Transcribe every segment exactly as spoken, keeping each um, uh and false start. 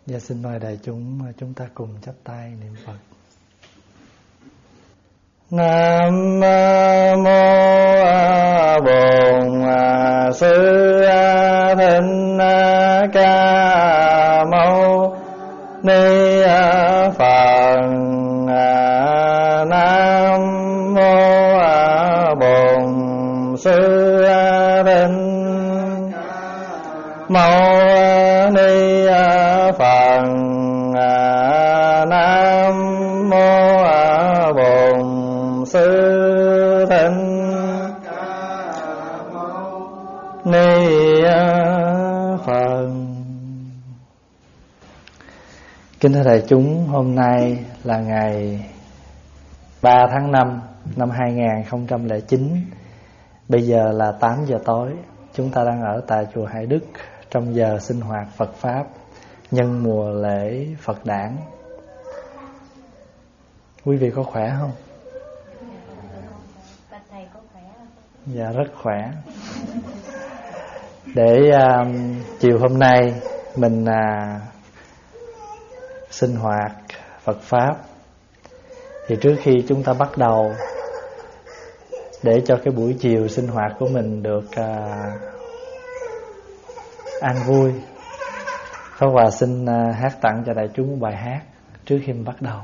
Và xin mời đại chúng chúng ta cùng chắp tay niệm Phật. Nam mô Bổn Sư Thích Ca Mâu Ni Phật. Nam mô Bổn Sư Thích Mâu Ni Phật. Nam mô Bổn Sư Thích Ni Phật. Kính thưa đại chúng, hôm nay là ngày ba tháng năm năm hai nghìn không trăm lẻ chín. Bây giờ là tám giờ tối. Chúng ta đang ở tại chùa Hải Đức trong giờ sinh hoạt Phật Pháp nhân mùa lễ Phật Đản. Quý vị có khỏe không? Dạ rất khỏe. Để uh, chiều hôm nay mình uh, sinh hoạt Phật Pháp, thì trước khi chúng ta bắt đầu, để cho cái buổi chiều sinh hoạt của mình được uh, an vui, Pháp Hòa xin uh, hát tặng cho đại chúng một bài hát trước khi mình bắt đầu.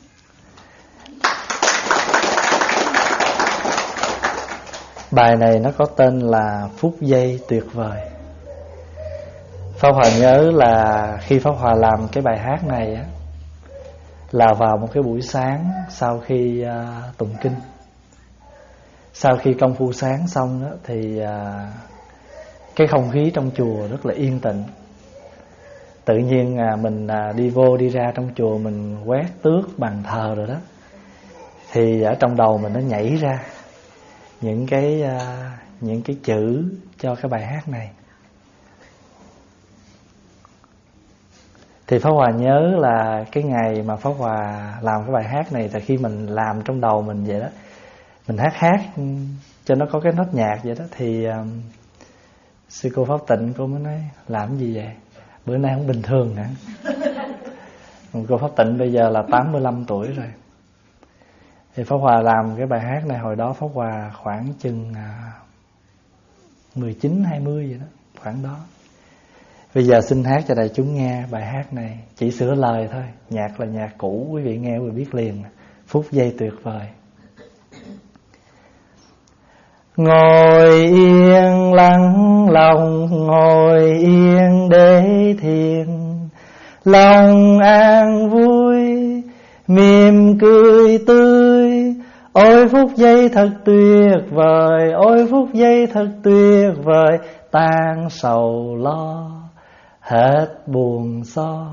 Bài này nó có tên là Phút Giây Tuyệt Vời. Pháp Hòa nhớ là khi Pháp Hòa làm cái bài hát này á, là vào một cái buổi sáng sau khi uh, tụng kinh. Sau khi công phu sáng xong đó, thì uh, cái không khí trong chùa rất là yên tĩnh. Tự nhiên uh, mình uh, đi vô đi ra trong chùa, mình quét tước bàn thờ rồi đó, thì ở trong đầu mình nó nhảy ra những cái uh, những cái chữ cho cái bài hát này. Thì Pháp Hòa nhớ là cái ngày mà Pháp Hòa làm cái bài hát này, là khi mình làm trong đầu mình vậy đó, mình hát hát cho nó có cái nốt nhạc vậy đó, thì uh, sư cô Pháp Tịnh cô mới nói làm cái gì vậy, bữa nay không bình thường hả? Cô Pháp Tịnh bây giờ là tám mươi lăm tuổi rồi. Thì Pháp Hòa làm cái bài hát này hồi đó Pháp Hòa khoảng chừng mười chín hai mươi vậy đó, khoảng đó. Bây giờ xin hát cho đại chúng nghe bài hát này, chỉ sửa lời thôi, nhạc là nhạc cũ, quý vị nghe quý vị biết liền. Phút Giây Tuyệt Vời. Ngồi yên lắng lòng, ngồi yên để thiền, lòng an vui mỉm cười tươi. Ôi phút giây thật tuyệt vời, ôi phút giây thật tuyệt vời, tan sầu lo hết buồn so.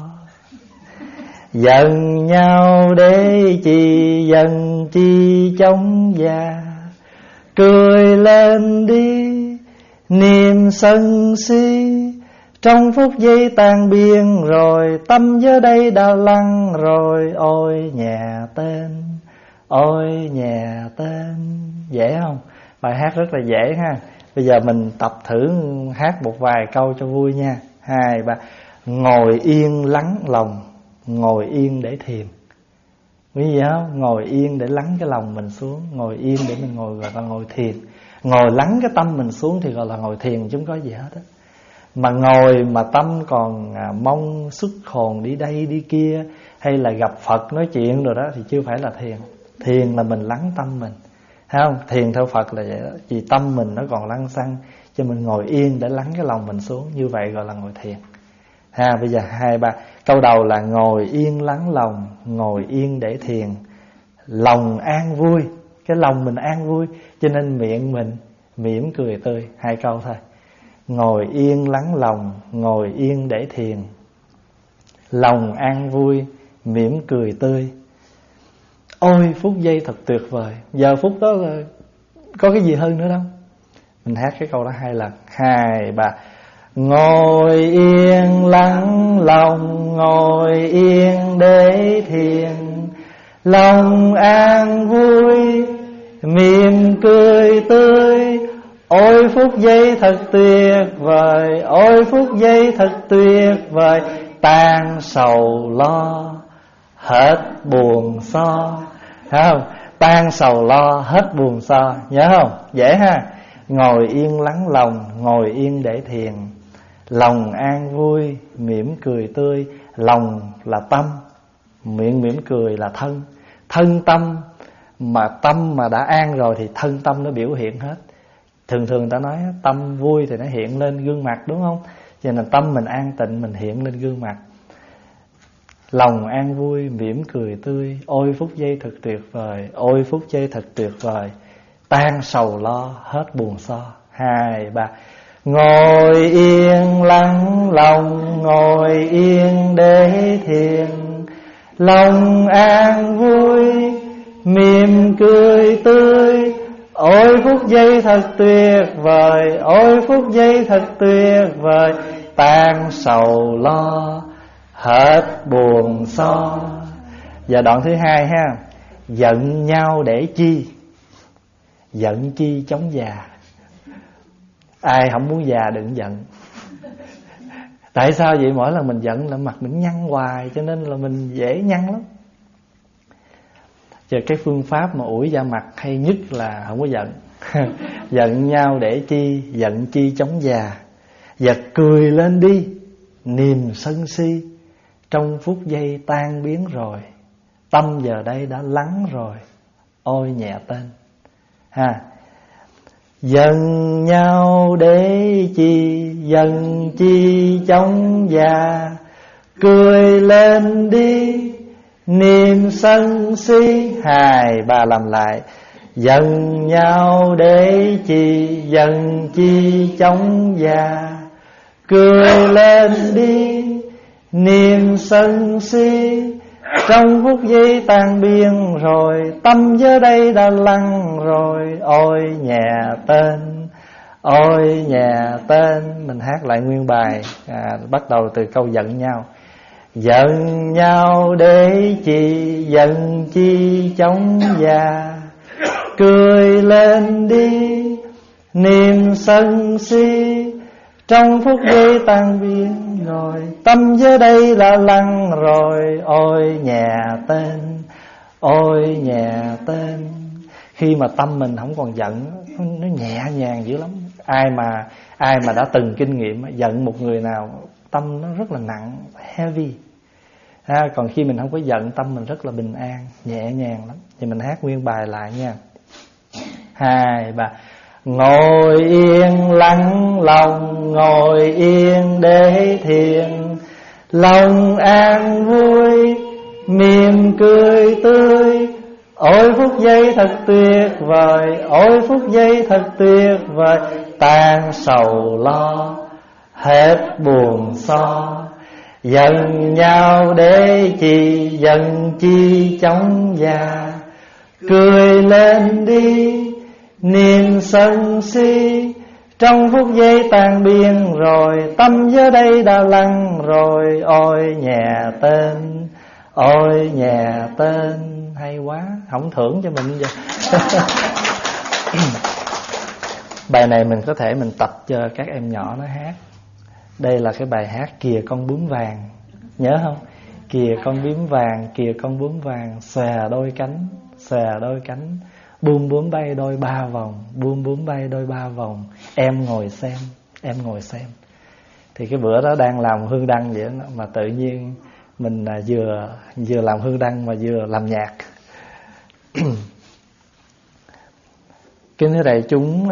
Giận nhau để chi, giận chi chống già, cười lên đi niềm sân si. Trong phút giây tan biên rồi, tâm giờ đây đã lắng rồi. Ôi nhà tên, ôi nhà tên. Dễ không? Bài hát rất là dễ ha. Bây giờ mình tập thử hát một vài câu cho vui nha. Hai, ba. Ngồi yên lắng lòng, ngồi yên để thiền. Quý vị không? Ngồi yên để lắng cái lòng mình xuống. Ngồi yên để mình ngồi gọi là ngồi thiền. Ngồi lắng cái tâm mình xuống thì gọi là ngồi thiền, chứ không có gì hết á. Mà ngồi mà tâm còn à, mong xuất hồn đi đây đi kia, hay là gặp Phật nói chuyện rồi đó, thì chưa phải là thiền. Thiền là mình lắng tâm mình, thấy không? Thiền theo Phật là vậy đó. Vì tâm mình nó còn lăng xăng, cho mình ngồi yên để lắng cái lòng mình xuống. Như vậy gọi là ngồi thiền ha. Bây giờ hai ba câu đầu là ngồi yên lắng lòng, ngồi yên để thiền, lòng an vui. Cái lòng mình an vui, cho nên miệng mình mỉm cười tươi. Hai câu thôi. Ngồi yên lắng lòng, ngồi yên để thiền, lòng an vui, mỉm cười tươi. Ôi phút giây thật tuyệt vời. Giờ phút đó là có cái gì hơn nữa đâu. Mình hát cái câu đó hai lần. Hai, ba. Ngồi yên lắng lòng, ngồi yên để thiền, lòng an vui, mỉm cười tươi. Ôi phút giây thật tuyệt vời, ôi phút giây thật tuyệt vời, tan sầu lo, hết buồn so. Thấy không? Tan sầu lo, hết buồn so. Nhớ không? Dễ ha. Ngồi yên lắng lòng, ngồi yên để thiền. Lòng an vui, mỉm cười tươi. Lòng là tâm, miệng mỉm cười là thân. Thân tâm, mà tâm mà đã an rồi thì thân tâm nó biểu hiện hết. Thường thường người ta nói tâm vui thì nó hiện lên gương mặt, đúng không? Cho nên tâm mình an tịnh, mình hiện lên gương mặt. Lòng an vui, mỉm cười tươi. Ôi phút giây thật tuyệt vời, ôi phút giây thật tuyệt vời. Tan sầu lo, hết buồn so. Hai, ba. Ngồi yên lắng lòng, ngồi yên để thiền. Lòng an vui, mỉm cười tươi. Ôi phút giây thật tuyệt vời, ôi phút giây thật tuyệt vời. Tan sầu lo, hết buồn so. Giờ đoạn thứ hai ha. Giận nhau để chi? Giận chi chống già. Ai không muốn già đừng giận. Tại sao vậy? Mỗi lần mình giận là mặt mình nhăn hoài, cho nên là mình dễ nhăn lắm. Giờ cái phương pháp mà ủi da mặt hay nhất là không có giận. Giận nhau để chi? Giận chi chống già. Giật cười lên đi, niềm sân si trong phút giây tan biến rồi. Tâm giờ đây đã lắng rồi, ôi nhẹ tên. Ha. Giận nhau để chi? Giận chi chống già. Cười lên đi, niềm sân si. Hai, ba, làm lại. Giận nhau để chi? Giận chi chống già. Cười lên đi, niềm sân si trong phút giây tan biến rồi. Tâm giờ đây đã lắng rồi, ôi nhẹ tên, ôi nhẹ tên. Mình hát lại nguyên bài, à, bắt đầu từ câu giận nhau. Giận nhau để chi? Giận chi chống già. Cười lên đi, niềm sân si trong phút giây tan biến rồi. Tâm giờ đây đã lắng rồi, ôi nhẹ tên, ôi nhẹ tên. Khi mà tâm mình không còn giận, nó nhẹ nhàng dữ lắm. Ai mà ai mà đã từng kinh nghiệm giận một người nào, tâm nó rất là nặng, heavy. À, còn khi mình không có giận, tâm mình rất là bình an, nhẹ nhàng lắm. Thì mình hát nguyên bài lại nha. Hai, ba. Ngồi yên lắng lòng, ngồi yên để thiền. Lòng an vui, mỉm cười tươi. Ôi phút giây thật tuyệt vời, ôi phút giây thật tuyệt vời. Tan sầu lo, hết buồn so. Giận nhau để chi? Giận chi chống già. Cười lên đi, niềm sân si trong phút giây tan biến rồi. Tâm giờ đây đã lắng rồi, ôi nhẹ tên, ôi nhẹ tên. Hay quá, không thưởng cho mình vậy. Bài này mình có thể mình tập cho các em nhỏ nó hát. Đây là cái bài hát Kìa con bướm vàng, nhớ không? Kìa con bướm vàng, kìa con bướm vàng, xòe đôi cánh, xòe đôi cánh. Buông bướm bay đôi ba vòng, buông bướm bay đôi ba vòng. Em ngồi xem, em ngồi xem. Thì cái bữa đó đang làm hương đăng vậy đó, mà tự nhiên mình vừa vừa làm hương đăng mà vừa làm nhạc. Kính thưa đại chúng,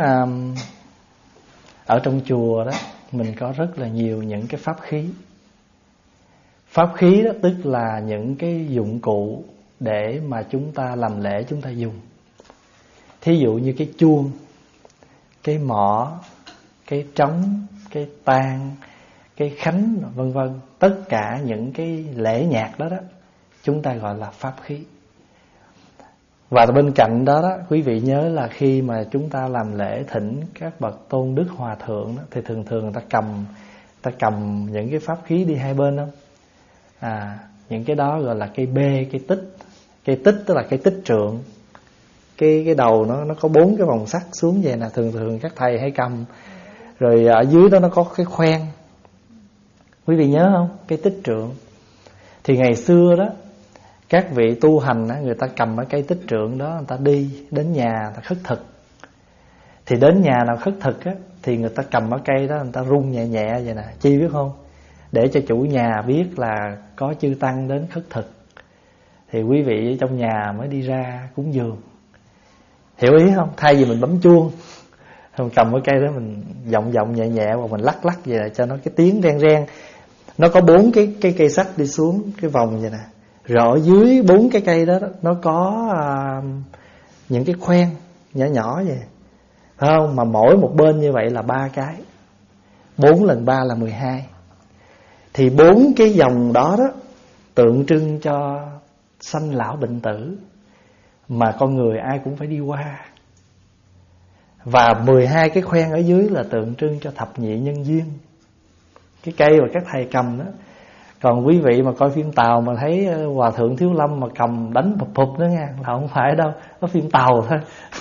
ở trong chùa đó mình có rất là nhiều những cái pháp khí. Pháp khí đó tức là những cái dụng cụ để mà chúng ta làm lễ chúng ta dùng. Thí dụ như cái chuông, cái mõ, cái trống, cái tang, cái khánh, vân vân. Tất cả những cái lễ nhạc đó đó chúng ta gọi là pháp khí. Và bên cạnh đó, đó quý vị nhớ là khi mà chúng ta làm lễ thỉnh các bậc tôn đức hòa thượng đó, thì thường thường người ta cầm ta cầm những cái pháp khí đi hai bên không? À, những cái đó gọi là cây bê, cây tích. Cây tích tức là cây tích trượng. Cái cái đầu nó nó có bốn cái vòng sắt xuống vậy nè, thường thường các thầy hay cầm. Rồi ở dưới đó nó có cái khoen. Quý vị nhớ không? Cây tích trượng. Thì ngày xưa đó, các vị tu hành á, người ta cầm cái cây tích trượng đó, người ta đi đến nhà người ta khất thực. Thì đến nhà nào khất thực á, thì người ta cầm cái cây đó, người ta rung nhẹ nhẹ vậy nè. Chi biết không? Để cho chủ nhà biết là có chư tăng đến khất thực, thì quý vị ở trong nhà mới đi ra cúng dường. Hiểu ý không? Thay vì mình bấm chuông, mình cầm cái cây đó mình vọng vọng nhẹ nhẹ, và mình lắc lắc vậy, cho nó cái tiếng reng reng. Nó có bốn cái cái cây sắt đi xuống cái vòng vậy nè. Rồi ở dưới bốn cái cây đó, nó có à, những cái khoen nhỏ nhỏ vậy, phải không? Mà mỗi một bên như vậy là ba cái. Bốn lần ba là mười hai. Thì bốn cái vòng đó đó tượng trưng cho sanh lão bệnh tử, mà con người ai cũng phải đi qua. Và mười hai cái khoen ở dưới là tượng trưng cho thập nhị nhân duyên, cái cây mà các thầy cầm đó. Còn quý vị mà coi phim Tàu mà thấy Hòa Thượng Thiếu Lâm mà cầm đánh phụp phụp đó nha, là không phải đâu, nó phim Tàu thôi.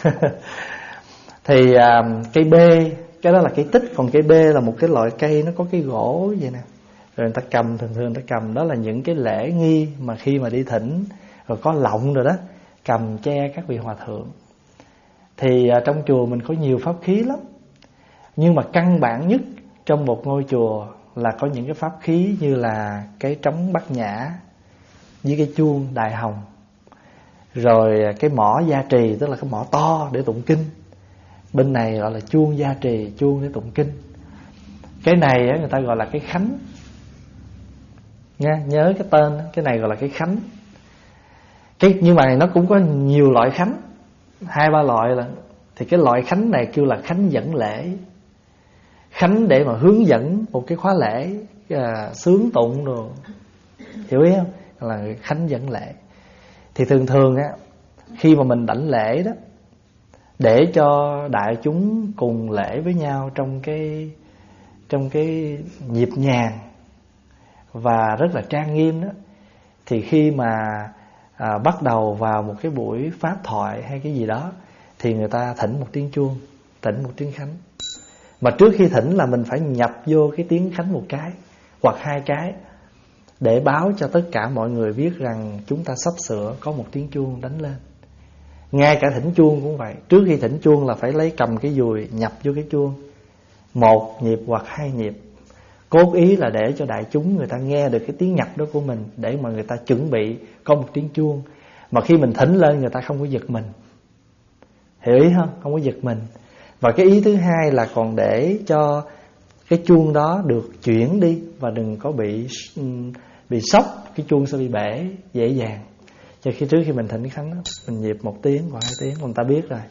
Thì à, cây bê, cái đó là cây tích. Còn cây bê là một cái loại cây nó có cái gỗ vậy nè. Rồi người ta cầm, thường thường người ta cầm, đó là những cái lễ nghi mà khi mà đi thỉnh, rồi có lọng rồi đó, cầm che các vị hòa thượng. Thì à, trong chùa mình có nhiều pháp khí lắm, nhưng mà căn bản nhất trong một ngôi chùa là có những cái pháp khí như là cái trống bát nhã với cái chuông đại hồng, rồi cái mõ gia trì, tức là cái mõ to để tụng kinh. Bên này gọi là chuông gia trì, chuông để tụng kinh. Cái này á, người ta gọi là cái khánh nha, nhớ cái tên, cái này gọi là cái khánh. Cái nhưng mà nó cũng có nhiều loại khánh, hai ba loại là. Thì cái loại khánh này kêu là khánh dẫn lễ, khánh để mà hướng dẫn một cái khóa lễ, à, sướng tụng rồi, hiểu ý không? Là khánh dẫn lễ. Thì thường thường á, khi mà mình đảnh lễ đó, để cho đại chúng cùng lễ với nhau trong cái trong cái nhịp nhàng và rất là trang nghiêm đó, thì khi mà à, bắt đầu vào một cái buổi pháp thoại hay cái gì đó, thì người ta thỉnh một tiếng chuông, thỉnh một tiếng khánh. Mà trước khi thỉnh là mình phải nhập vô cái tiếng khánh một cái hoặc hai cái, để báo cho tất cả mọi người biết rằng chúng ta sắp sửa có một tiếng chuông đánh lên. Ngay cả thỉnh chuông cũng vậy. Trước khi thỉnh chuông là phải lấy cầm cái dùi nhập vô cái chuông, một nhịp hoặc hai nhịp. Cốt ý là để cho đại chúng người ta nghe được cái tiếng nhập đó của mình, để mà người ta chuẩn bị có một tiếng chuông. Mà khi mình thỉnh lên người ta không có giật mình, hiểu ý không? Không có giật mình. Và cái ý thứ hai là còn để cho cái chuông đó được chuyển đi, và đừng có bị bị sốc, cái chuông sẽ bị bể dễ dàng. Cho khi trước khi mình thỉnh khánh đó, mình nhịp một tiếng hoặc hai tiếng, người ta biết rồi.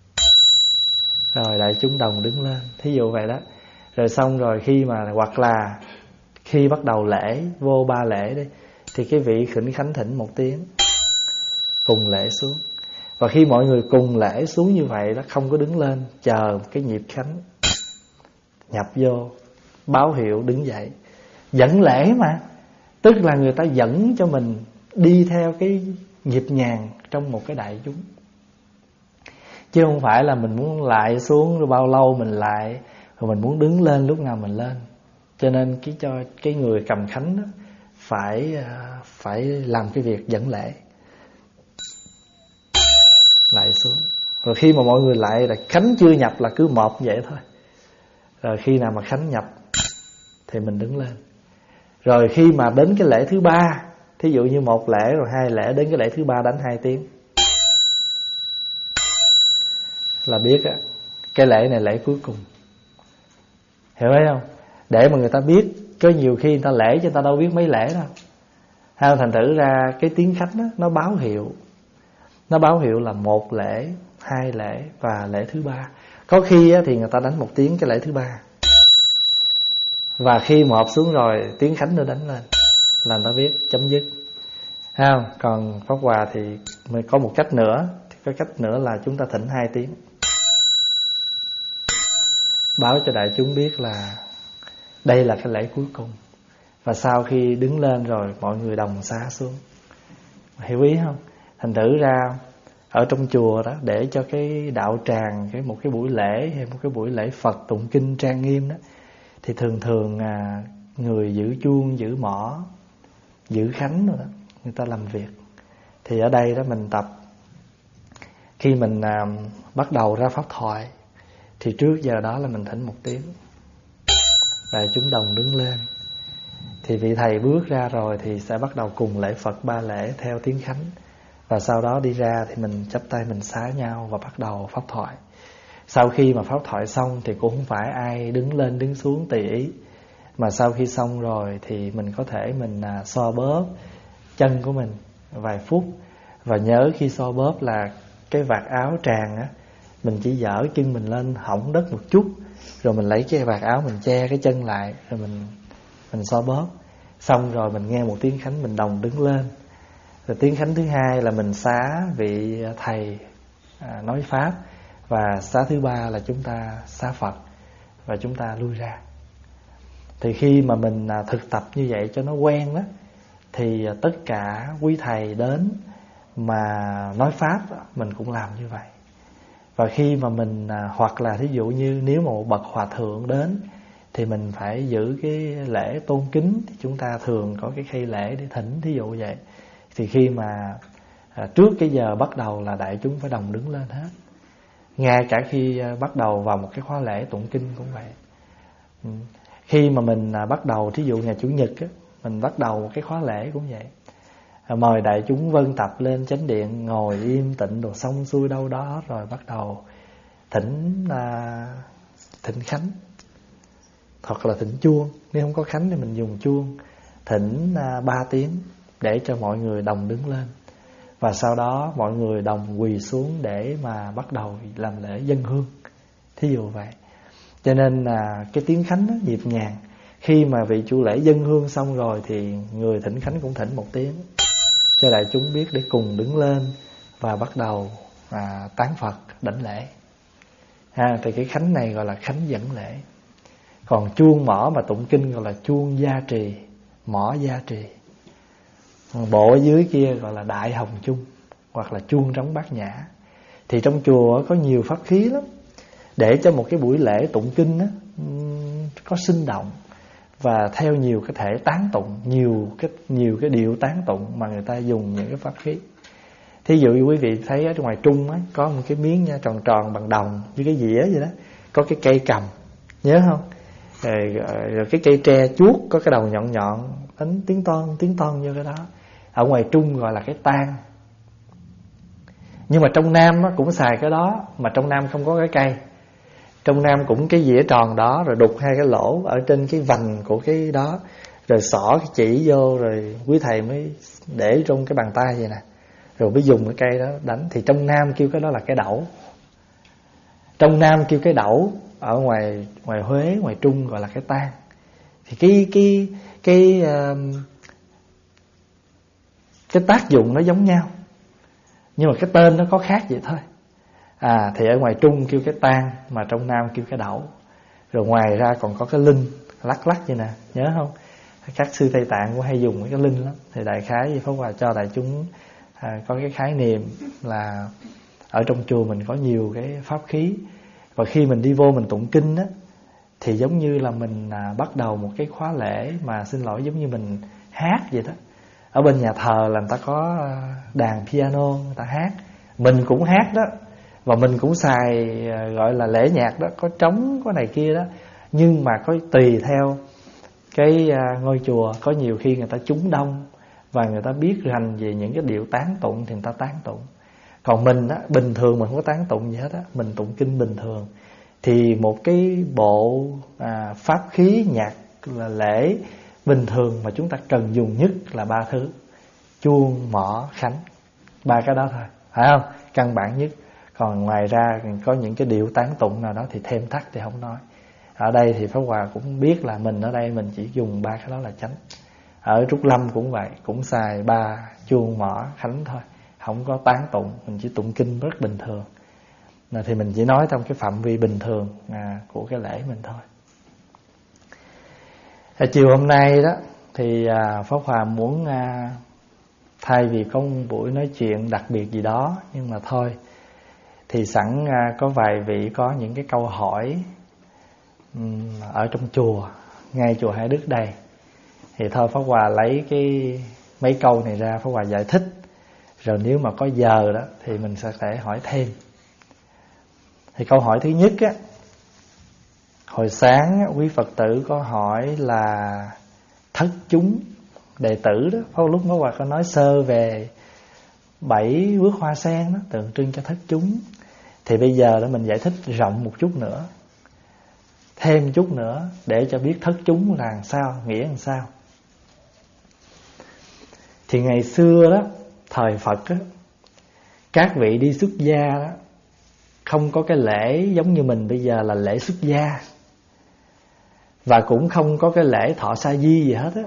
Rồi đại chúng đồng đứng lên, thí dụ vậy đó. Rồi xong rồi khi mà, hoặc là khi bắt đầu lễ, vô ba lễ đi, thì cái vị khỉnh khánh thỉnh một tiếng, cùng lễ xuống. Và khi mọi người cùng lễ xuống như vậy đó, không có đứng lên chờ cái nhịp khánh, nhập vô báo hiệu đứng dậy. Dẫn lễ mà, tức là người ta dẫn cho mình đi theo cái nhịp nhàng trong một cái đại chúng, chứ không phải là mình muốn lại xuống rồi bao lâu mình lại, rồi mình muốn đứng lên lúc nào mình lên. Cho nên cái cho cái người cầm khánh đó phải phải làm cái việc dẫn lễ, lại xuống. Rồi khi mà mọi người lại là khánh chưa nhập là cứ một vậy thôi. Rồi khi nào mà khánh nhập thì mình đứng lên. Rồi khi mà đến cái lễ thứ ba, thí dụ như một lễ rồi hai lễ, đến cái lễ thứ ba đánh hai tiếng, là biết á, cái lễ này lễ cuối cùng. Hiểu hay không? Để mà người ta biết, có nhiều khi người ta lễ cho người ta đâu biết mấy lễ đâu. Hay thành thử ra cái tiếng khánh đó, nó báo hiệu, nó báo hiệu là một lễ, hai lễ và lễ thứ ba. Có khi á, thì người ta đánh một tiếng cái lễ thứ ba, và khi một xuống rồi tiếng khánh nữa đánh lên, là người ta biết chấm dứt. Thấy không? Còn Pháp Hòa thì mới có một cách nữa. Cái cách nữa là chúng ta thỉnh hai tiếng, báo cho đại chúng biết là đây là cái lễ cuối cùng. Và sau khi đứng lên rồi mọi người đồng xá xuống. Hiểu ý không? Thành thử ra ở trong chùa đó, để cho cái đạo tràng, cái một cái buổi lễ hay một cái buổi lễ Phật tụng kinh trang nghiêm đó, thì thường thường à, người giữ chuông, giữ mõ, giữ khánh rồi đó, người ta làm việc. Thì ở đây đó mình tập, khi mình à, bắt đầu ra pháp thoại thì trước giờ đó là mình thỉnh một tiếng, đại chúng đồng đứng lên. Thì vị thầy bước ra rồi thì sẽ bắt đầu cùng lễ Phật ba lễ theo tiếng khánh. Và sau đó đi ra thì mình chắp tay mình xá nhau và bắt đầu pháp thoại. Sau khi mà pháp thoại xong thì cũng không phải ai đứng lên đứng xuống tùy ý, mà sau khi xong rồi thì mình có thể mình à, xoa bóp chân của mình vài phút. Và nhớ khi xoa bóp là cái vạt áo tràn á, mình chỉ dở chân mình lên hõng đất một chút, rồi mình lấy cái vạt áo mình che cái chân lại, rồi mình mình xoa bóp. Xong rồi mình nghe một tiếng khánh, mình đồng đứng lên. Rồi tiếng khánh thứ hai là mình xá vị thầy à, nói pháp. Và xá thứ ba là chúng ta xá Phật và chúng ta lui ra. Thì khi mà mình à, thực tập như vậy cho nó quen đó, thì à, tất cả quý thầy đến mà nói pháp mình cũng làm như vậy. Và khi mà mình à, hoặc là thí dụ như nếu mà một bậc hòa thượng đến thì mình phải giữ cái lễ tôn kính, thì chúng ta thường có cái khay lễ để thỉnh, thí dụ vậy. Thì khi mà à, trước cái giờ bắt đầu là đại chúng phải đồng đứng lên hết. Ngay cả khi à, bắt đầu vào một cái khóa lễ tụng kinh cũng vậy. ừ. Khi mà mình à, bắt đầu, thí dụ ngày Chủ nhật á, mình bắt đầu một cái khóa lễ cũng vậy. à, Mời đại chúng vân tập lên chánh điện, ngồi im tịnh đồ xong xuôi đâu đó, rồi bắt đầu thỉnh à, thỉnh khánh hoặc là thỉnh chuông. Nếu không có khánh thì mình dùng chuông. Thỉnh à, ba tiếng để cho mọi người đồng đứng lên. Và sau đó mọi người đồng quỳ xuống để mà bắt đầu làm lễ dâng hương, thí dụ vậy. Cho nên là cái tiếng khánh đó nhịp nhàng. Khi mà vị chủ lễ dâng hương xong rồi thì người thỉnh khánh cũng thỉnh một tiếng, cho đại chúng biết để cùng đứng lên và bắt đầu à, tán Phật đảnh lễ. ha, Thì cái khánh này gọi là khánh dẫn lễ. Còn chuông mõ mà tụng kinh gọi là chuông gia trì, mõ gia trì. Bộ ở dưới kia gọi là đại hồng chung hoặc là chuông trống bát nhã. Thì trong chùa có nhiều pháp khí lắm, để cho một cái buổi lễ tụng kinh đó, có sinh động và theo nhiều cái thể tán tụng, nhiều cái nhiều cái điệu tán tụng mà người ta dùng những cái pháp khí. Thí dụ như quý vị thấy ở ngoài Trung á, có một cái miếng nha, tròn tròn bằng đồng như cái dĩa vậy đó, có cái cây cầm, nhớ không? Rồi, rồi cái cây tre chuốt có cái đầu nhọn nhọn, đánh tiếng ton tiếng ton như cái đó. Ở ngoài Trung gọi là cái tang. Nhưng mà trong Nam á, cũng xài cái đó, mà trong Nam không có cái cây. Trong Nam cũng cái dĩa tròn đó, rồi đục hai cái lỗ ở trên cái vành của cái đó, rồi xỏ cái chỉ vô, rồi quý thầy mới để trong cái bàn tay vậy nè, rồi mới dùng cái cây đó đánh. Thì trong Nam kêu cái đó là cái đẩu. Trong Nam kêu cái đẩu, ở ngoài ngoài Huế, ngoài Trung gọi là cái tang. Thì cái cái cái uh, cái tác dụng nó giống nhau, nhưng mà cái tên nó có khác vậy thôi. À thì ở ngoài Trung kêu cái tang, mà trong Nam kêu cái đẩu. Rồi ngoài ra còn có cái linh lắc lắc vậy nè, nhớ không? Các sư Tây Tạng cũng hay dùng cái linh lắm. Thì đại khái Pháp Hòa cho đại chúng à, có cái khái niệm là ở trong chùa mình có nhiều cái pháp khí. Và khi mình đi vô mình tụng kinh á, thì giống như là mình à, bắt đầu một cái khóa lễ, mà xin lỗi giống như mình hát vậy đó. Ở bên nhà thờ là người ta có đàn piano, người ta hát, mình cũng hát đó. Và mình cũng xài gọi là lễ nhạc đó, có trống, có này kia đó. Nhưng mà có tùy theo cái ngôi chùa, có nhiều khi người ta trúng đông và người ta biết rành về những cái điệu tán tụng thì người ta tán tụng. Còn mình á, bình thường mình không có tán tụng gì hết á, mình tụng kinh bình thường. Thì một cái bộ à, pháp khí nhạc là lễ bình thường mà chúng ta cần dùng nhất là ba thứ: chuông, mõ, khánh. Ba cái đó thôi, phải không? Căn bản nhất. Còn ngoài ra có những cái điệu tán tụng nào đó thì thêm thắt thì không nói. Ở đây thì Pháp Hòa cũng biết là mình ở đây mình chỉ dùng ba cái đó là chánh. Ở Trúc Lâm cũng vậy, cũng xài ba chuông, mõ, khánh thôi, không có tán tụng, mình chỉ tụng kinh rất bình thường. Thì mình chỉ nói trong cái phạm vi bình thường à, của cái lễ mình thôi. Ở chiều hôm nay đó thì à, Pháp Hòa muốn à, thay vì có một buổi nói chuyện đặc biệt gì đó, nhưng mà thôi thì sẵn à, có vài vị có những cái câu hỏi um, ở trong chùa, ngay chùa Hải Đức đây, Thì thôi Pháp Hòa lấy cái mấy câu này ra, Pháp Hòa giải thích. Rồi nếu mà có giờ đó thì mình sẽ thể hỏi thêm. Thì câu hỏi thứ nhất á, hồi sáng quý Phật tử có hỏi là thất chúng đệ tử đó. Pháp lúc Pháp Hòa có nói sơ về bảy bước hoa sen đó, tượng trưng cho thất chúng. Thì bây giờ đó mình giải thích rộng một chút nữa, thêm chút nữa, để cho biết thất chúng là làm sao, nghĩa làm sao. Thì ngày xưa đó, thời Phật đó, các vị đi xuất gia đó, không có cái lễ giống như mình bây giờ là lễ xuất gia, và cũng không có cái lễ thọ sa di gì hết á.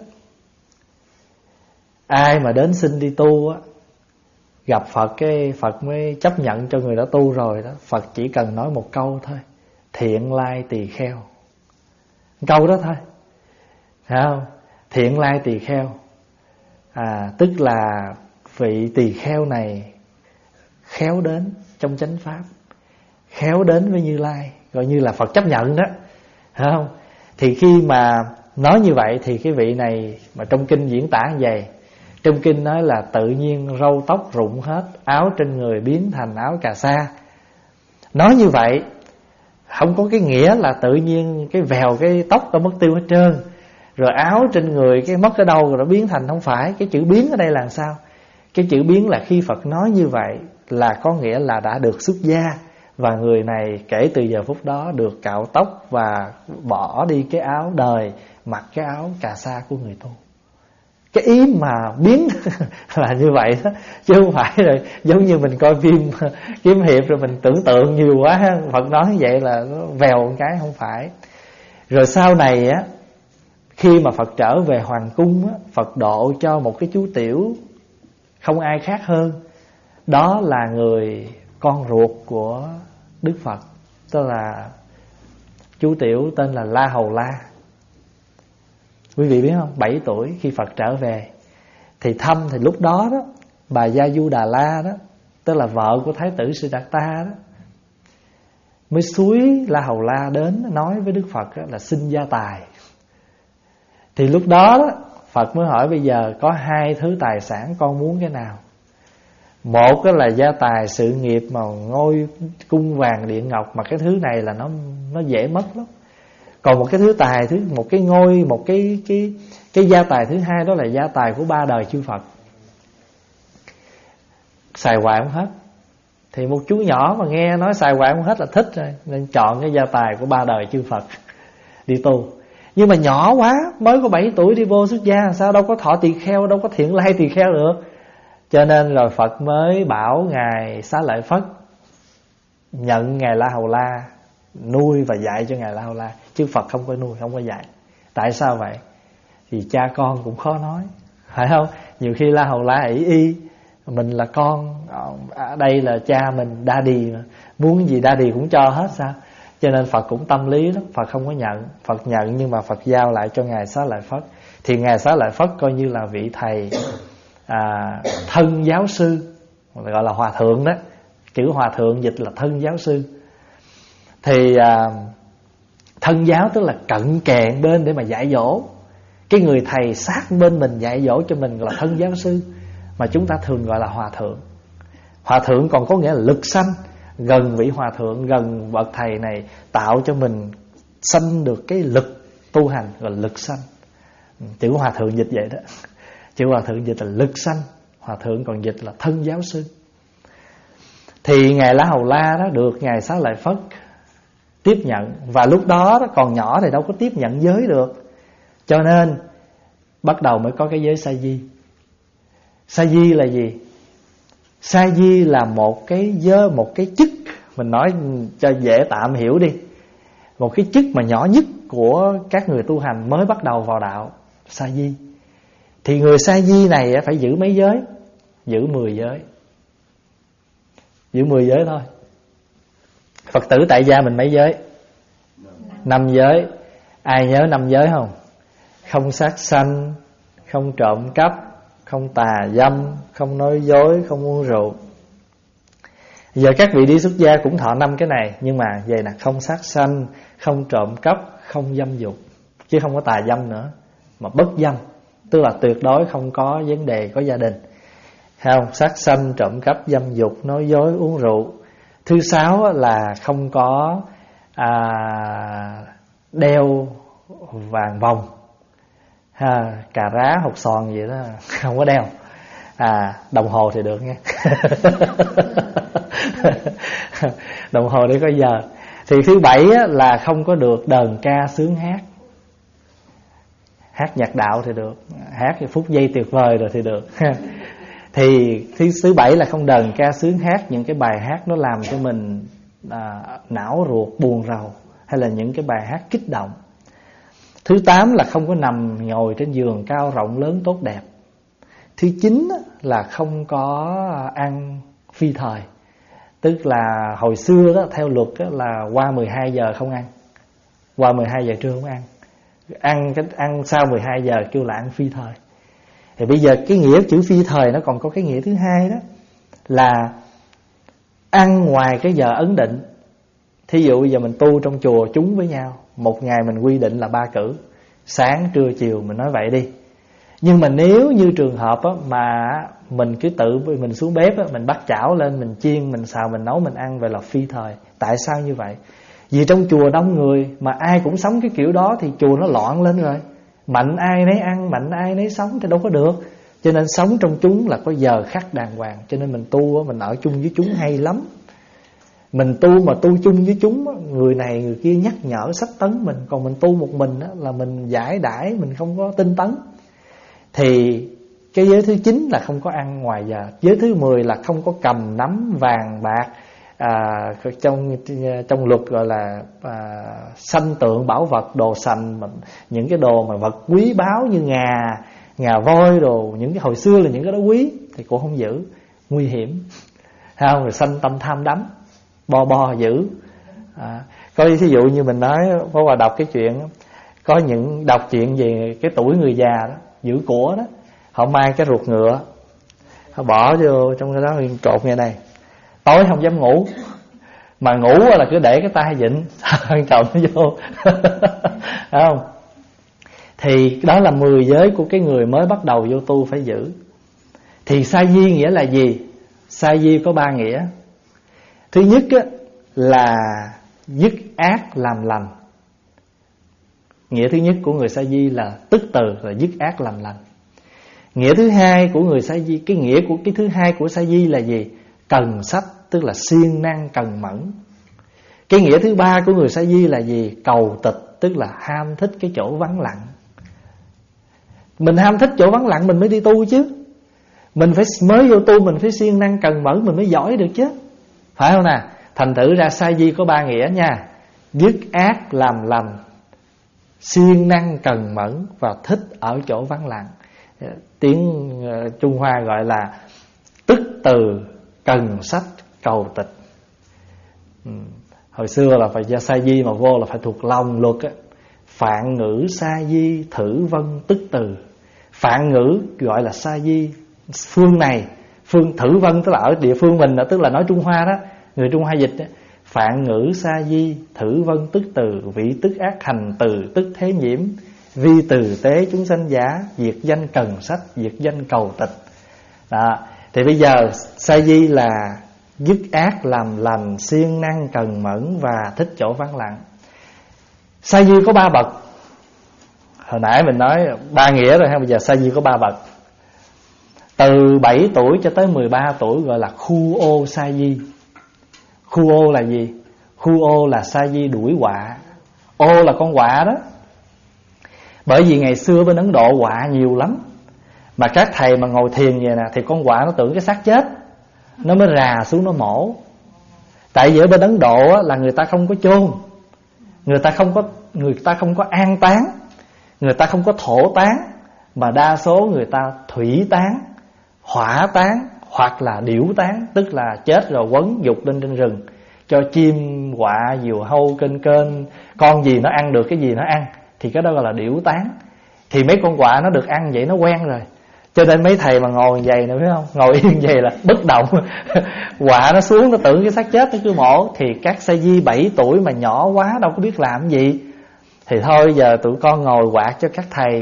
Ai mà đến xin đi tu á, gặp Phật cái Phật mới chấp nhận cho người đã tu rồi đó. Phật chỉ cần nói một câu thôi: thiện lai tỳ kheo. Câu đó thôi, thấy không? Thiện lai tỳ kheo, à, tức là vị tỳ kheo này khéo đến trong chánh pháp, khéo đến với Như Lai, gọi như là Phật chấp nhận đó, thấy không? Thì khi mà nói như vậy thì cái vị này, mà trong kinh diễn tả như vậy, trong kinh nói là tự nhiên râu tóc rụng hết, áo trên người biến thành áo cà sa. Nói như vậy không có cái nghĩa là tự nhiên cái vèo cái tóc nó mất tiêu hết trơn, rồi áo trên người cái mất ở đâu rồi nó biến thành. Không phải. Cái chữ biến ở đây là làm sao? Cái chữ biến là khi Phật nói như vậy là có nghĩa là đã được xuất gia, và người này kể từ giờ phút đó được cạo tóc và bỏ đi cái áo đời, mặc cái áo cà sa của người tu. Cái ý mà biến là như vậy đó, chứ không phải là giống như mình coi phim kiếm hiệp rồi mình tưởng tượng nhiều quá. Phật nói như vậy là nó vèo một cái, không phải. Rồi sau này á, khi mà Phật trở về hoàng cung á, Phật độ cho một cái chú tiểu, không ai khác hơn, đó là người con ruột của Đức Phật, tức là chú tiểu tên là La Hầu La. Quý vị biết không? Bảy tuổi khi Phật trở về thì thăm, thì lúc đó đó bà Gia Du Đà La đó, tức là vợ của Thái tử Siddhartha đó, mới xúi La Hầu La đến nói với Đức Phật đó là xin gia tài. Thì lúc đó đó Phật mới hỏi: bây giờ có hai thứ tài sản, con muốn cái nào? Một đó là gia tài sự nghiệp mà ngôi cung vàng điện ngọc, mà cái thứ này là nó nó dễ mất lắm. Còn một cái thứ tài thứ một cái ngôi một cái cái cái gia tài thứ hai, đó là gia tài của ba đời chư Phật, xài hoài không hết. Thì một chú nhỏ mà nghe nói xài hoài không hết là thích rồi, nên chọn cái gia tài của ba đời chư Phật đi tu. Nhưng mà nhỏ quá, mới có bảy tuổi đi vô xuất gia, sao đâu có thọ tỳ kheo, đâu có thiện lai tỳ kheo được. Cho nên rồi Phật mới bảo ngài Xá Lợi Phất nhận ngài La Hầu La nuôi và dạy cho ngài La Hầu La, chứ Phật không có nuôi, không có dạy. Tại sao vậy? Thì cha con cũng khó nói, phải không? Nhiều khi La Hầu La ỷ y, mình là con, ở đây là cha mình, daddy mà, muốn gì daddy cũng cho hết sao? Cho nên Phật cũng tâm lý lắm, Phật không có nhận. Phật nhận nhưng mà Phật giao lại cho ngài Xá Lợi Phất. Thì ngài Xá Lợi Phất coi như là vị thầy à, thân giáo sư, gọi là hòa thượng đó. Chữ hòa thượng dịch là thân giáo sư. Thì à, thân giáo tức là cận kề bên để mà dạy dỗ. Cái người thầy sát bên mình dạy dỗ cho mình gọi là thân giáo sư, mà chúng ta thường gọi là hòa thượng. Hòa thượng còn có nghĩa là lực sanh, gần vị hòa thượng, gần bậc thầy này, tạo cho mình sanh được cái lực tu hành, gọi là lực sanh. Chữ hòa thượng dịch vậy đó. Chữ hòa thượng dịch là lực sanh, hòa thượng còn dịch là thân giáo sư. Thì ngài La Hầu La đó được ngài Xá Lợi Phất tiếp nhận. Và lúc đó, đó còn nhỏ thì đâu có tiếp nhận giới được, cho nên bắt đầu mới có cái giới sa di. Sa di là gì? Sa di là một cái giới, một cái chức, mình nói cho dễ tạm hiểu đi, một cái chức mà nhỏ nhất của các người tu hành mới bắt đầu vào đạo, sa di. Thì người sa di này phải giữ mấy giới? Giữ mười giới. Giữ mười giới thôi. Phật tử tại gia mình mấy giới? Năm giới. Ai nhớ năm giới không? Không sát sanh, không trộm cắp, không tà dâm, không nói dối, không uống rượu. Giờ các vị đi xuất gia cũng thọ năm cái này, nhưng mà vậy là không sát sanh, không trộm cắp, không dâm dục, chứ không có tà dâm nữa, mà bất dâm. tức là tuyệt đối không có vấn đề có gia đình. Không, sát sanh, trộm cắp, dâm dục, nói dối, uống rượu. Thứ sáu là không có à, đeo vàng vòng, ha, cà rá, hột xoàn gì đó không có đeo. À, đồng hồ thì được nha. Đồng hồ để có giờ. Thì thứ bảy là không có được đờn ca sướng hát. Hát nhạc đạo thì được, hát thì phút giây tuyệt vời rồi thì được. Thì thứ thứ bảy là không đờn ca sướng hát những cái bài hát nó làm cho mình à, não ruột buồn rầu, hay là những cái bài hát kích động. Thứ tám là không có nằm ngồi trên giường cao rộng lớn tốt đẹp. Thứ chín là không có ăn phi thời, tức là hồi xưa đó, theo luật đó, là qua mười hai giờ không ăn, qua mười hai giờ trưa không ăn, ăn cái ăn sau mười hai giờ kêu là ăn phi thời. Thì bây giờ cái nghĩa chữ phi thời nó còn có cái nghĩa thứ hai đó là ăn ngoài cái giờ ấn định. Thí dụ bây giờ mình tu trong chùa chúng với nhau, một ngày mình quy định là ba cử, sáng trưa chiều, mình nói vậy đi. Nhưng mà nếu như trường hợp á, mà mình cứ tự mình xuống bếp á, mình bắt chảo lên, mình chiên, mình xào, mình nấu, mình ăn, vậy là phi thời. Tại sao như vậy? Vì trong chùa đông người mà ai cũng sống cái kiểu đó thì chùa nó loạn lên rồi. Mạnh ai nấy ăn, mạnh ai nấy sống thì đâu có được. Cho nên sống trong chúng là có giờ khắc đàng hoàng. Cho nên mình tu á, mình ở chung với chúng hay lắm. Mình tu mà tu chung với chúng á, người này người kia nhắc nhở sách tấn mình. Còn mình tu một mình á, là mình giải đãi, mình không có tinh tấn. Thì cái giới thứ chín là không có ăn ngoài giờ. Giới thứ mười là không có cầm nắm vàng bạc, à, trong trong luật gọi là à, sanh tượng bảo vật, đồ sành, những cái đồ mà vật quý báu như ngà, ngà voi đồ, những cái hồi xưa là những cái đó quý thì cũng không giữ, nguy hiểm, không? Rồi sanh tâm tham đắm, bo bo giữ. À, coi ví dụ như mình nói, có qua đọc cái chuyện, có những đọc chuyện về cái tuổi người già đó giữ của đó, họ mang cái ruột ngựa, họ bỏ vô trong cái đó, trộn như này, tối không dám ngủ, mà ngủ là cứ để cái tay vịn trộn nó vô. Không? Thì đó là mười giới của cái người mới bắt đầu vô tu phải giữ. Thì sa di nghĩa là gì? Sa di có ba nghĩa. Thứ nhất á, là dứt ác làm lành. Nghĩa thứ nhất của người sa di là tức từ, là dứt ác làm lành. Nghĩa thứ hai của người sa di, cái nghĩa của cái thứ hai của sa di là gì? Cần sách, tức là siêng năng cần mẫn. Cái nghĩa thứ ba của người sa di là gì? Cầu tịch, tức là ham thích cái chỗ vắng lặng. Mình ham thích chỗ vắng lặng mình mới đi tu chứ. Mình phải mới vô tu mình phải siêng năng cần mẫn mình mới giỏi được chứ, phải không nè? Thành thử ra sa di có ba nghĩa nha: dứt ác làm lành, siêng năng cần mẫn và thích ở chỗ vắng lặng. Tiếng uh, Trung Hoa gọi là tức từ, cần sách, cầu tịch. ừ. Hồi xưa là phải cho sa di mà vô là phải thuộc lòng luật á. Phạn ngữ sa di thử vân tức từ. Phạn ngữ gọi là sa di phương này, phương thử vân tức là ở địa phương mình, tức là nói Trung Hoa đó, người Trung Hoa dịch đó. Phạn ngữ sa di thử vân tức từ, vị tức ác hành từ tức thế nhiễm, vi từ tế chúng sanh giả, diệt danh cần sách, diệt danh cầu tịch. Đó. Thì bây giờ sa di là dứt ác làm lành, siêng năng cần mẫn và thích chỗ vắng lặng. Sa di có ba bậc. Hồi nãy mình nói ba nghĩa rồi ha, bây giờ sa di có ba bậc. Từ bảy tuổi cho tới mười ba tuổi gọi là khu ô sa di. Khu ô là gì? Khu ô là sa di đuổi quạ. Ô là con quạ đó. Bởi vì ngày xưa bên Ấn Độ quạ nhiều lắm, mà các thầy mà ngồi thiền vậy nè thì con quạ nó tưởng cái xác chết, nó mới rà xuống nó mổ. Tại vì ở bên Ấn Độ á, là người ta không có chôn, người ta không có người ta không có an táng, người ta không có thổ táng, mà đa số người ta thủy táng, hỏa táng hoặc là điểu táng, tức là chết rồi quấn dục lên trên rừng cho chim quạ diều hâu kênh kênh, con gì nó ăn được cái gì nó ăn, thì cái đó gọi là điểu táng. Thì mấy con quạ nó được ăn vậy nó quen rồi, cho nên mấy thầy mà ngồi vậy nè, biết không, ngồi yên vậy là bất động. Quạ nó xuống nó tưởng cái xác chết nó cứ mổ. Thì các sa di bảy tuổi mà nhỏ quá đâu có biết làm gì, thì thôi giờ tụi con ngồi quạt cho các thầy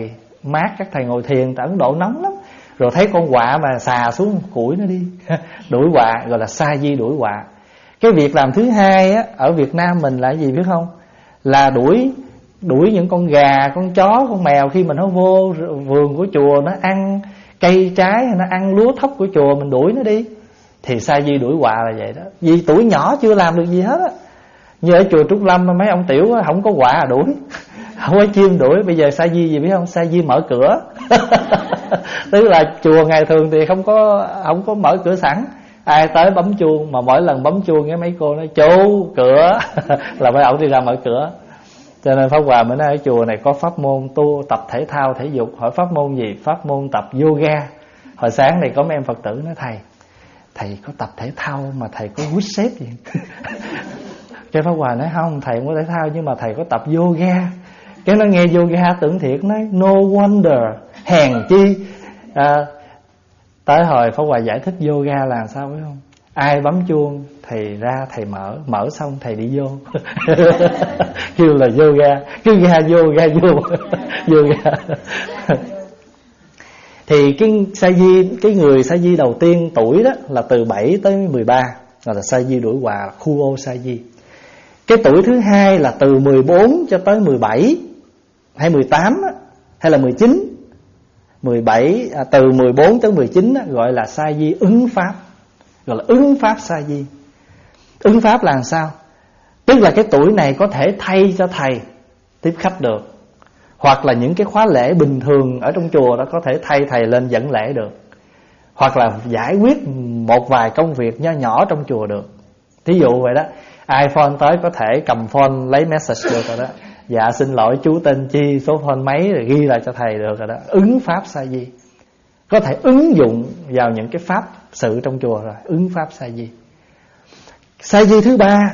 mát, các thầy ngồi thiền. Tại Ấn Độ nóng lắm. Rồi thấy con quạ mà xà xuống củi nó đi đuổi quạ, gọi là sa di đuổi quạ. Cái việc làm thứ hai á, ở Việt Nam mình là gì biết không? Là đuổi đuổi những con gà, con chó, con mèo khi mà nó vô vườn của chùa, nó ăn cây trái, nó ăn lúa thóc của chùa, mình đuổi nó đi. Thì sa di đuổi quạ là vậy đó. Vì tuổi nhỏ chưa làm được gì hết á. Như ở chùa Trúc Lâm mấy ông tiểu á, không có quạ à đuổi, không có chim đuổi. Bây giờ sa di gì biết không? Sa di mở cửa tức là chùa ngày thường thì không có không có mở cửa sẵn, ai tới bấm chuông, mà mỗi lần bấm chuông cái mấy cô nói chú cửa là mấy ông đi ra mở cửa. Cho nên Pháp Hòa mới nói ở chùa này có pháp môn tu tập thể thao thể dục. Hỏi pháp môn gì? Pháp môn tập yoga. Hồi sáng này có mấy em Phật tử nói thầy, thầy có tập thể thao mà thầy có quýt xếp gì? Cái Pháp Hòa nói không, thầy không có thể thao nhưng mà thầy có tập yoga. Cái nó nghe yoga tưởng thiệt, nói no wonder, hèn chi. à, Tới hồi Pháp Hòa giải thích yoga là sao biết không? Ai bấm chuông thầy ra thầy mở, mở xong thầy đi vô kêu là yoga, cứ ga vô ga vô yoga. Thì cái sa di, cái người sa di đầu tiên tuổi đó là từ bảy tới mười ba, là sa di đuổi quạ, khu ô sa di. Cái tuổi thứ hai là từ mười bốn cho tới mười bảy hay mười tám hay là mười chín. mười bảy à, từ mười bốn tới mười chín á, gọi là sa di ứng pháp, gọi là ứng pháp sa di. Ứng pháp là làm sao? Tức là cái tuổi này có thể thay cho thầy tiếp khách được, hoặc là những cái khóa lễ bình thường ở trong chùa đó có thể thay thầy lên dẫn lễ được, hoặc là giải quyết một vài công việc nho nhỏ trong chùa được. Thí dụ vậy đó, ai phone tới có thể cầm phone lấy message được rồi đó. Dạ xin lỗi chú tên chi, số phone mấy, rồi ghi lại cho thầy được rồi đó. Ứng pháp sa di, có thể ứng dụng vào những cái pháp sự trong chùa rồi. Ứng pháp sa di. Sa di thứ ba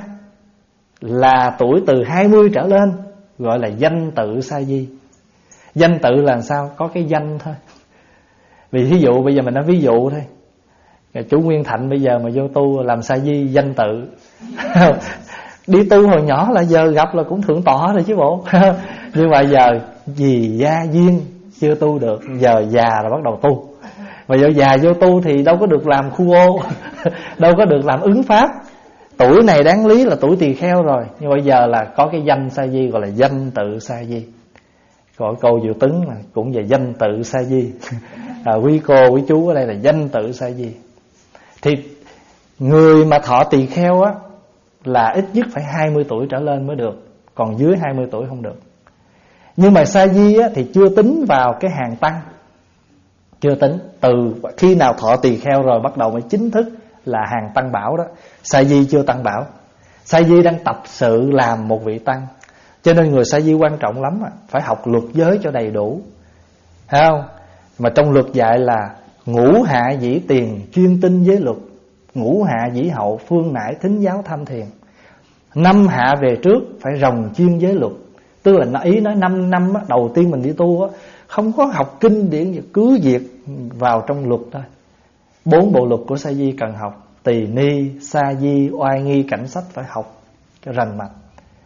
là tuổi từ hai mươi trở lên, gọi là danh tự sa di. Danh tự là sao? Có cái danh thôi. Vì thí dụ bây giờ mình nói ví dụ thôi, chú Nguyên Thạnh bây giờ mà vô tu làm sa di danh tự đi tu hồi nhỏ là giờ gặp là cũng thượng tọa rồi chứ bộ nhưng mà giờ vì gia duyên chưa tu được, giờ già rồi bắt đầu tu. Mà giờ già vô tu thì đâu có được làm khu ô đâu có được làm ứng pháp. Tuổi này đáng lý là tuổi tỳ kheo rồi, nhưng bây giờ là có cái danh sa di, gọi là danh tự sa di. Gọi câu Diệu Tấn là cũng về danh tự sa di à, quý cô quý chú ở đây là danh tự sa di. Thì người mà thọ tỳ kheo á là ít nhất phải hai mươi tuổi trở lên mới được, còn dưới hai mươi tuổi không được. Nhưng mà sa di á thì chưa tính vào cái hàng tăng, chưa tính. Từ khi nào thọ tỳ kheo rồi bắt đầu mới chính thức là hàng tăng bảo đó. Sa di chưa tăng bảo, sa di đang tập sự làm một vị tăng. Cho nên người sa di quan trọng lắm à, phải học luật giới cho đầy đủ, thấy không? Mà trong luật dạy là ngũ hạ dĩ tiền chuyên tinh giới luật, ngũ hạ dĩ hậu phương nải thính giáo tham thiền. Năm hạ về trước phải ròng chuyên giới luật. Tức là ý nói năm năm á, đầu tiên mình đi tu á, không có học kinh điển, cứ việc vào trong luật thôi. Bốn bộ luật của sa di cần học: tỳ ni, sa di, oai nghi, cảnh sách, phải học cho rành mạch.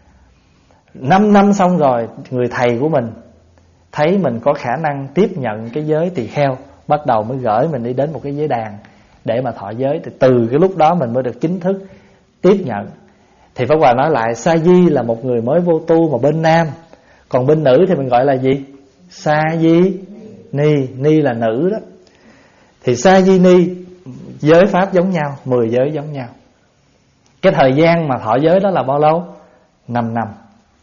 Năm năm xong rồi, người thầy của mình thấy mình có khả năng tiếp nhận cái giới tỳ kheo, bắt đầu mới gửi mình đi đến một cái giới đàn để mà thọ giới. Thì từ cái lúc đó mình mới được chính thức tiếp nhận. Thì Pháp Hòa nói lại, sa di là một người mới vô tu mà bên nam, còn bên nữ thì mình gọi là gì? Sa di ni, ni là nữ đó. Thì sa di ni giới pháp giống nhau, mười giới giống nhau. Cái thời gian mà thọ giới đó là bao lâu? Năm năm.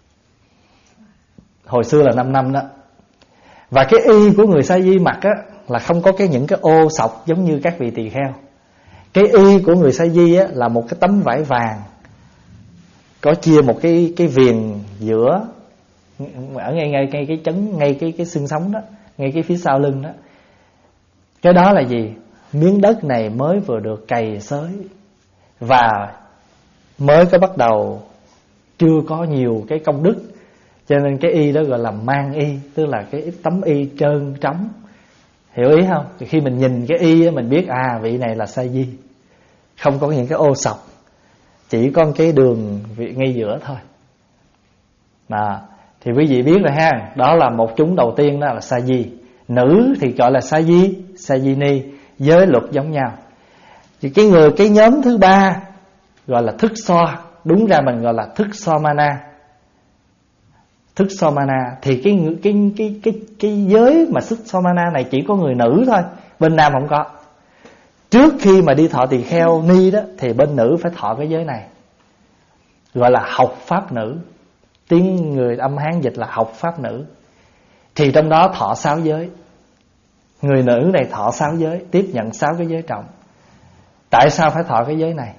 Hồi xưa là năm năm đó. Và cái y của người sa di mặc á là không có cái những cái ô sọc giống như các vị tỳ kheo. Cái y của người sa di á là một cái tấm vải vàng, có chia một cái cái viền giữa, ở ngay ngay ngay cái chấn, ngay cái cái xương sống đó, ngay cái phía sau lưng đó. Cái đó là gì? Miếng đất này mới vừa được cày xới và mới có bắt đầu, chưa có nhiều cái công đức, cho nên cái y đó gọi là mang y, tức là cái tấm y trơn trống. Hiểu ý không? Thì khi mình nhìn cái y á, mình biết à vị này là sa di, không có những cái ô sọc, chỉ có cái đường vị ngay giữa thôi. Mà Thì quý vị biết rồi ha, đó là một chúng đầu tiên, đó là sa di. Nữ thì gọi là sa di, sa di ni, giới luật giống nhau. Thì cái người cái nhóm thứ ba gọi là thức so, đúng ra mình gọi là thức so mana. Thức so mana thì cái cái cái cái cái giới mà thức so mana này chỉ có người nữ thôi, bên nam không có. Trước khi mà đi thọ tỳ kheo ni đó thì bên nữ phải thọ cái giới này, gọi là học pháp nữ. Tiếng người âm Hán dịch là học pháp nữ. Thì trong đó thọ sáu giới. Người nữ này thọ sáu giới, tiếp nhận sáu cái giới trọng. Tại sao phải thọ cái giới này?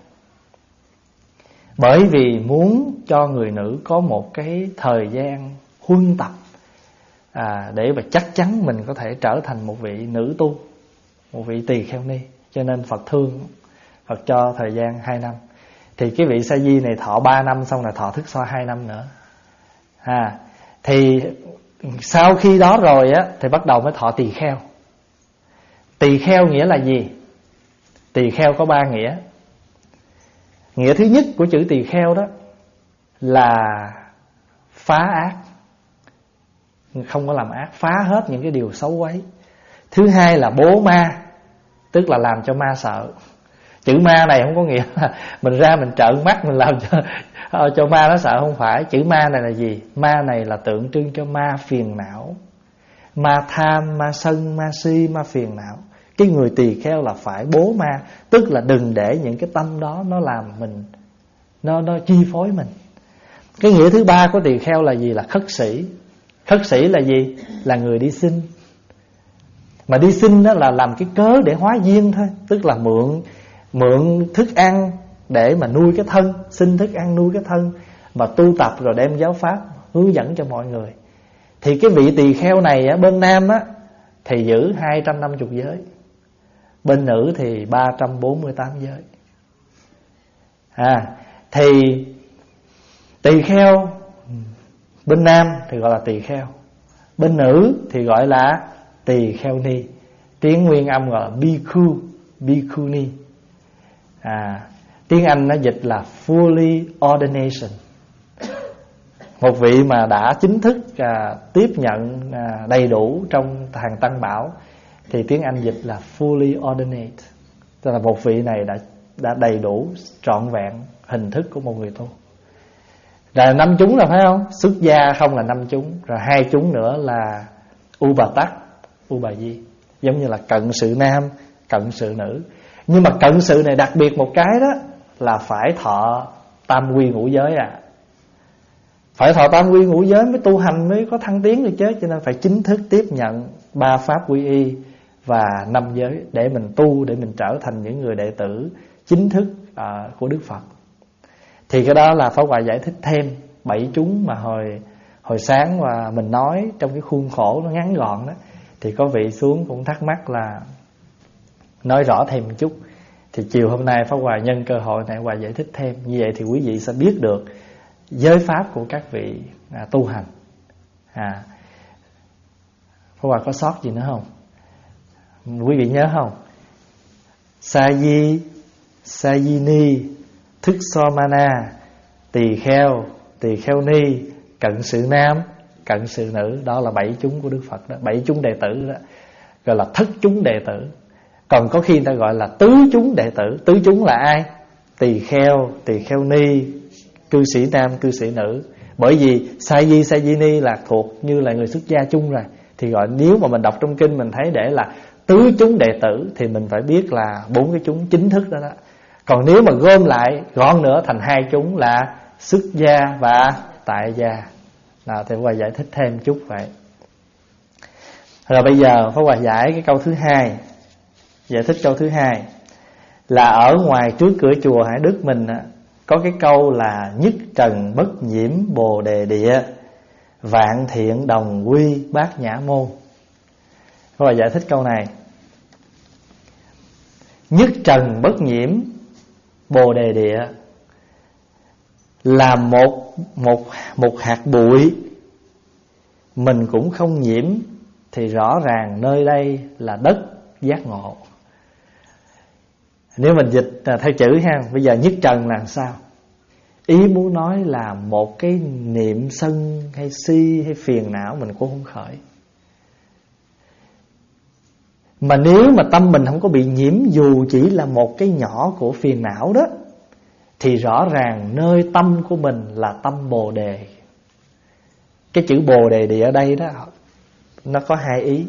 Bởi vì muốn cho người nữ có một cái thời gian huân tập, à, để mà chắc chắn mình có thể trở thành một vị nữ tu, một vị tỳ kheo ni. Cho nên Phật thương, Phật cho thời gian hai năm. Thì cái vị sa di này thọ ba năm, xong rồi thọ thức so hai năm nữa. à, Thì sau khi đó rồi á, thì bắt đầu mới thọ tỳ kheo. Tỳ kheo nghĩa là gì? Tỳ kheo có ba nghĩa. Nghĩa thứ nhất của chữ tỳ kheo đó là phá ác, không có làm ác, phá hết những cái điều xấu quấy. Thứ hai là bố ma, tức là làm cho ma sợ. Chữ ma này không có nghĩa là mình ra mình trợn mắt mình làm cho cho ma nó sợ, không phải. Chữ ma này là gì? Ma này là tượng trưng cho ma phiền não, ma tham, ma sân, ma si, ma phiền não. Cái người tỳ kheo là phải bố ma, tức là đừng để những cái tâm đó nó làm mình, Nó nó chi phối mình. Cái nghĩa thứ ba của tỳ kheo là gì? Là khất sĩ. Khất sĩ là gì? Là người đi xin. Mà đi xin đó là làm cái cớ để hóa duyên thôi, tức là mượn Mượn thức ăn để mà nuôi cái thân, xin thức ăn nuôi cái thân, mà tu tập rồi đem giáo pháp hướng dẫn cho mọi người. Thì cái vị tỳ kheo này á, bên nam á, thì giữ hai trăm năm mươi giới, bên nữ thì ba trăm bốn mươi tám giới. à, Thì tỳ kheo bên nam thì gọi là tỳ kheo, bên nữ thì gọi là tỳ kheo ni. Tiếng nguyên âm gọi là bhikkhu, bhikkhuni. à, Tiếng Anh nó dịch là fully ordination. Một vị mà đã chính thức à, tiếp nhận à, đầy đủ trong hàng tăng bảo thì tiếng Anh dịch là fully ordinate, tức là một vị này đã đã đầy đủ trọn vẹn hình thức của một người tu. Rồi năm chúng là phải không? Xuất gia không là năm chúng, rồi hai chúng nữa là ubatak, ubayi, giống như là cận sự nam, cận sự nữ. Nhưng mà cận sự này đặc biệt một cái đó là phải thọ tam quy ngũ giới. à Phải thọ tam quy ngũ giới mới tu hành, mới có thăng tiến được chứ. Cho nên phải chính thức tiếp nhận ba pháp quy y và năm giới để mình tu, để mình trở thành những người đệ tử chính thức uh, của Đức Phật. Thì cái đó là Pháp Hòa giải thích thêm bảy chúng mà hồi hồi sáng và mình nói trong cái khuôn khổ nó ngắn gọn đó. Thì có vị xuống cũng thắc mắc là nói rõ thêm một chút. Thì chiều hôm nay Pháp Hòa nhân cơ hội này Hòa giải thích thêm. Như vậy thì quý vị sẽ biết được giới pháp của các vị à, tu hành. à, Pháp Hòa có sót gì nữa không? Quý vị nhớ không? Sa di, sa di ni, thức so mana, tỳ kheo, tỳ kheo ni, cận sự nam, cận sự nữ. Đó là bảy chúng của Đức Phật đó, bảy chúng đệ tử đó, gọi là thất chúng đệ tử. Còn có khi người ta gọi là tứ chúng đệ tử. Tứ chúng là ai? Tỳ kheo, tỳ kheo ni, cư sĩ nam, cư sĩ nữ. Bởi vì sa di, sa di ni là thuộc như là người xuất gia chung rồi. Thì gọi, nếu mà mình đọc trong kinh mình thấy để là tứ chúng đệ tử thì mình phải biết là bốn cái chúng chính thức đó đó. Còn nếu mà gom lại gọn nữa thành hai chúng là xuất gia và tại gia. Nào thì Hòa giải thích thêm chút vậy. Rồi bây giờ Pháp Hòa giải cái câu thứ hai. Giải thích câu thứ hai là ở ngoài trước cửa chùa Hải Đức mình có cái câu là nhất trần bất nhiễm bồ đề địa, vạn thiện đồng quy bát nhã môn. Pháp Hòa giải thích câu này. Nhất trần bất nhiễm bồ đề địa là một một một hạt bụi mình cũng không nhiễm, thì rõ ràng nơi đây là đất giác ngộ. Nếu mình dịch theo chữ ha, bây giờ nhất trần là sao? Ý muốn nói là một cái niệm sân hay si hay phiền não mình cũng không khởi. Mà nếu mà tâm mình không có bị nhiễm dù chỉ là một cái nhỏ của phiền não đó, thì rõ ràng nơi tâm của mình là tâm Bồ Đề. Cái chữ Bồ Đề Địa ở đây đó, nó có hai ý.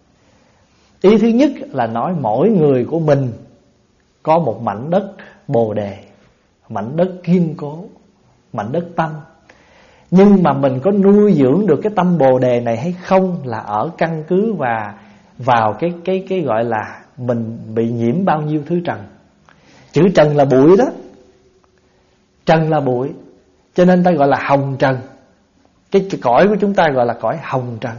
Ý thứ nhất là nói mỗi người của mình có một mảnh đất Bồ Đề, mảnh đất kiên cố, mảnh đất tâm. Nhưng mà mình có nuôi dưỡng được cái tâm Bồ Đề này hay không là ở căn cứ và vào cái cái cái gọi là mình bị nhiễm bao nhiêu thứ trần. Chữ trần là bụi đó. Trần là bụi, cho nên ta gọi là hồng trần. Cái, cái cõi của chúng ta gọi là cõi hồng trần.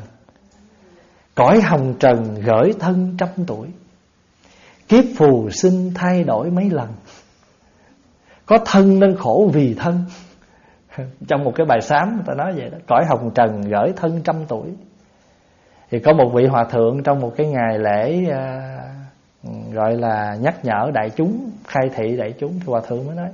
Cõi hồng trần gởi thân trăm tuổi, kiếp phù sinh thay đổi mấy lần. Có thân nên khổ vì thân. Trong một cái bài sám người ta nói vậy đó. Cõi hồng trần gởi thân trăm tuổi. Thì có một vị hòa thượng trong một cái ngày lễ uh, gọi là nhắc nhở đại chúng, khai thị đại chúng, thì hòa thượng mới nói: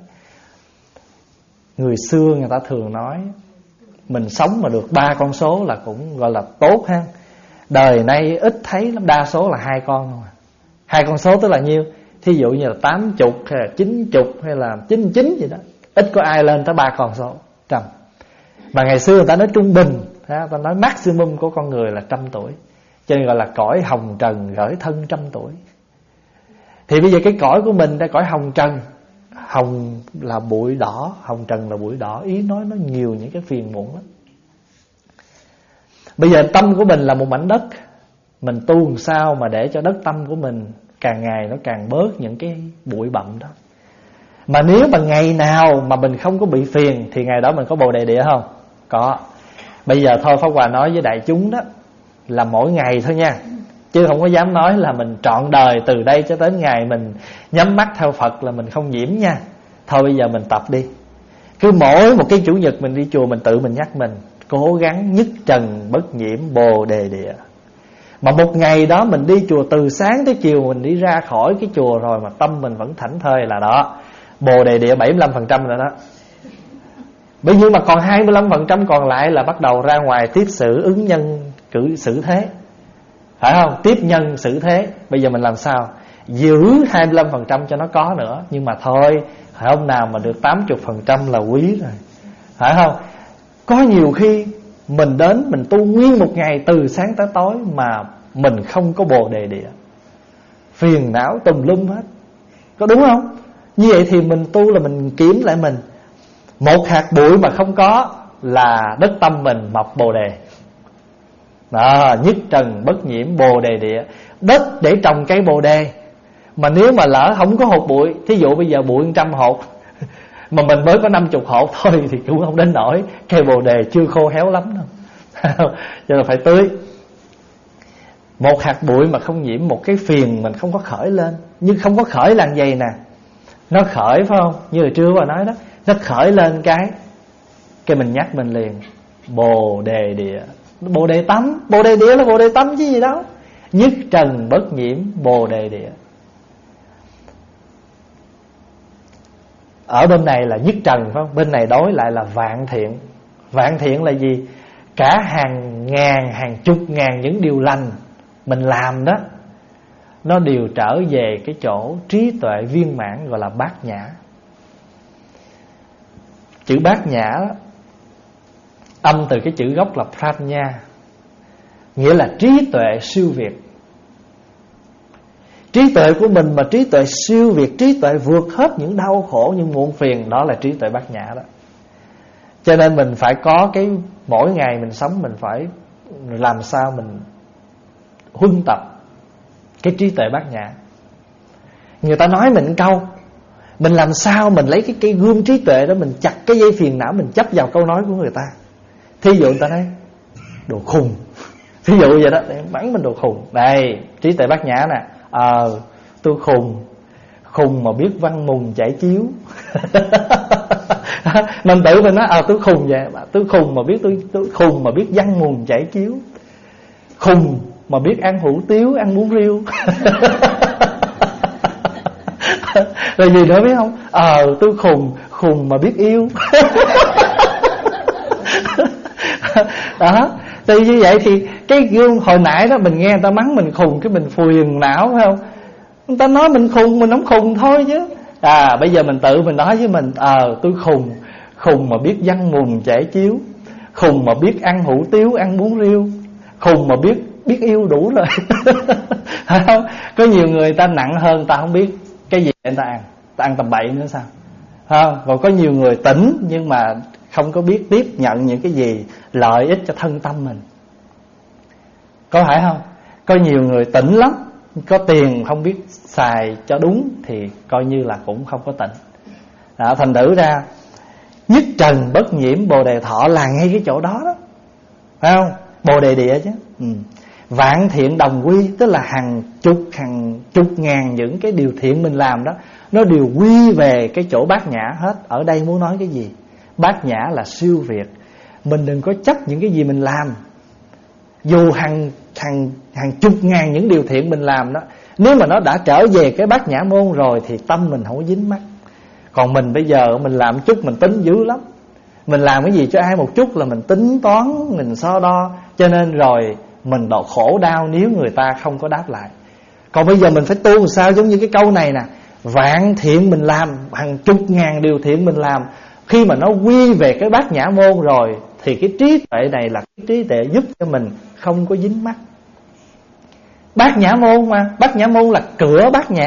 người xưa người ta thường nói mình sống mà được ba con số là cũng gọi là tốt ha. Đời nay ít thấy lắm, đa số là hai con không à. Hai con số tức là nhiêu? Thí dụ như là tám chục hay là chín chục hay là chín chín gì đó. Ít có ai lên tới ba con số trăm. Mà ngày xưa người ta nói trung bình, người ta nói maximum của con người là trăm tuổi. Cho nên gọi là cõi hồng trần gởi thân trăm tuổi. Thì bây giờ cái cõi của mình đây, cõi hồng trần. Hồng là bụi đỏ, hồng trần là bụi đỏ. Ý nói nó nhiều những cái phiền muộn lắm. Bây giờ tâm của mình là một mảnh đất. Mình tu làm sao mà để cho đất tâm của mình càng ngày nó càng bớt những cái bụi bặm đó. Mà nếu mà ngày nào mà mình không có bị phiền thì ngày đó mình có Bồ Đề Địa không? Có. Bây giờ thôi Pháp Hòa nói với đại chúng đó là mỗi ngày thôi nha, chứ không có dám nói là mình trọn đời từ đây cho đến ngày mình nhắm mắt theo Phật là mình không nhiễm nha. Thôi bây giờ mình tập đi. Cứ mỗi một cái chủ nhật mình đi chùa mình tự mình nhắc mình cố gắng nhất trần bất nhiễm Bồ Đề Địa. Mà một ngày đó mình đi chùa từ sáng tới chiều, mình đi ra khỏi cái chùa rồi mà tâm mình vẫn thảnh thơi là đó, Bồ Đề Địa bảy mươi lăm phần trăm rồi đó. Bây giờ mà còn hai mươi lăm phần trăm còn lại là bắt đầu ra ngoài tiếp xử ứng nhân cử xử thế, phải không? Tiếp nhân xử thế. Bây giờ mình làm sao giữ hai mươi lăm phần trăm cho nó có nữa. Nhưng mà thôi, hôm nào mà được tám mươi phần trăm là quý rồi, phải không? Có nhiều khi mình đến mình tu nguyên một ngày từ sáng tới tối mà mình không có Bồ Đề Địa, phiền não tùm lum hết, có đúng không? Như vậy thì mình tu là mình kiểm lại mình. Một hạt bụi mà không có là đất tâm mình mọc Bồ Đề đó, nhất trần bất nhiễm Bồ Đề Địa. Đất để trồng cây Bồ Đề, mà nếu mà lỡ không có hột bụi, thí dụ bây giờ bụi một trăm hột mà mình mới có năm mươi hột thôi thì cũng không đến nổi, cây Bồ Đề chưa khô héo lắm đâu. Cho nên phải tưới. Một hạt bụi mà không nhiễm, một cái phiền mình không có khởi lên. Nhưng không có khởi là vậy nè, nó khởi phải không? Như hồi trưa bà nói đó, nó khởi lên cái cái mình nhắc mình liền Bồ Đề Địa. Bồ Đề Tâm, Bồ Đề Địa là Bồ Đề Tâm chứ gì đâu. Nhất trần bất nhiễm Bồ Đề Địa. Ở bên này là nhất trần phải không? Bên này đối lại là vạn thiện. Vạn thiện là gì? Cả hàng ngàn, hàng chục ngàn những điều lành mình làm đó, nó đều trở về cái chỗ trí tuệ viên mãn gọi là bát nhã. Chữ bát nhã đó, âm từ cái chữ gốc là prajna, nghĩa là trí tuệ siêu việt. Trí tuệ của mình mà trí tuệ siêu việt, trí tuệ vượt hết những đau khổ, những muộn phiền, đó là trí tuệ bát nhã đó. Cho nên mình phải có cái, mỗi ngày mình sống mình phải làm sao mình huân tập cái trí tuệ bát nhã. Người ta nói mình câu, mình làm sao mình lấy cái cây gươm trí tuệ đó, mình chặt cái dây phiền não, mình chấp vào câu nói của người ta. Thí dụ người ta nói đồ khùng, thí dụ vậy đó, để bắn mình đồ khùng. Đây, trí tuệ bát nhã nè. Ờ, tôi khùng, khùng mà biết văn mùng chải chiếu. Mình tự mình nói, ờ tôi khùng vậy, tôi khùng mà biết tôi, tôi khùng mà biết văn mùng chải chiếu, khùng mà biết ăn hủ tiếu, ăn bún riêu. Rồi gì nữa biết không? Ờ tôi khùng, khùng mà biết yêu. Đó, thì như vậy thì cái gương hồi nãy đó mình nghe người ta mắng mình khùng, cái mình phuyền não phải không? Người ta nói mình khùng, mình không khùng thôi chứ. À bây giờ mình tự mình nói với mình, ờ à, tôi khùng, khùng mà biết văn mùn chảy chiếu, khùng mà biết ăn hủ tiếu, ăn bún riêu, khùng mà biết biết yêu đủ rồi. Không? Có nhiều người ta nặng hơn, ta không biết cái gì người ta ăn, ta ăn tầm bậy nữa sao? Không? Còn có nhiều người tỉnh nhưng mà không có biết tiếp nhận những cái gì lợi ích cho thân tâm mình. Có phải không? Có nhiều người tỉnh lắm, có tiền không biết xài cho đúng thì coi như là cũng không có tỉnh. Đó, thành thử ra nhất trần bất nhiễm bồ đề thọ là ngay cái chỗ đó đó, phải không? Bồ đề địa chứ. Ừ. Vạn thiện đồng quy, tức là hàng chục hàng chục ngàn những cái điều thiện mình làm đó, nó đều quy về cái chỗ bát nhã hết. Ở đây muốn nói cái gì? Bát nhã là siêu việt. Mình đừng có chấp những cái gì mình làm, dù hàng hàng hàng chục ngàn những điều thiện mình làm đó, nếu mà nó đã trở về cái bát nhã môn rồi thì tâm mình không có dính mắc. Còn mình bây giờ mình làm chút mình tính dữ lắm. Mình làm cái gì cho ai một chút là mình tính toán, mình so đo, cho nên rồi mình độ khổ đau nếu người ta không có đáp lại. Còn bây giờ mình phải tu làm sao? Giống như cái câu này nè, vạn thiện mình làm, hàng chục ngàn điều thiện mình làm, khi mà nó quy về cái bát nhã môn rồi thì cái trí tuệ này là cái trí tuệ giúp cho mình không có dính mắc. Bát nhã môn mà, bát nhã môn là cửa bát nhã.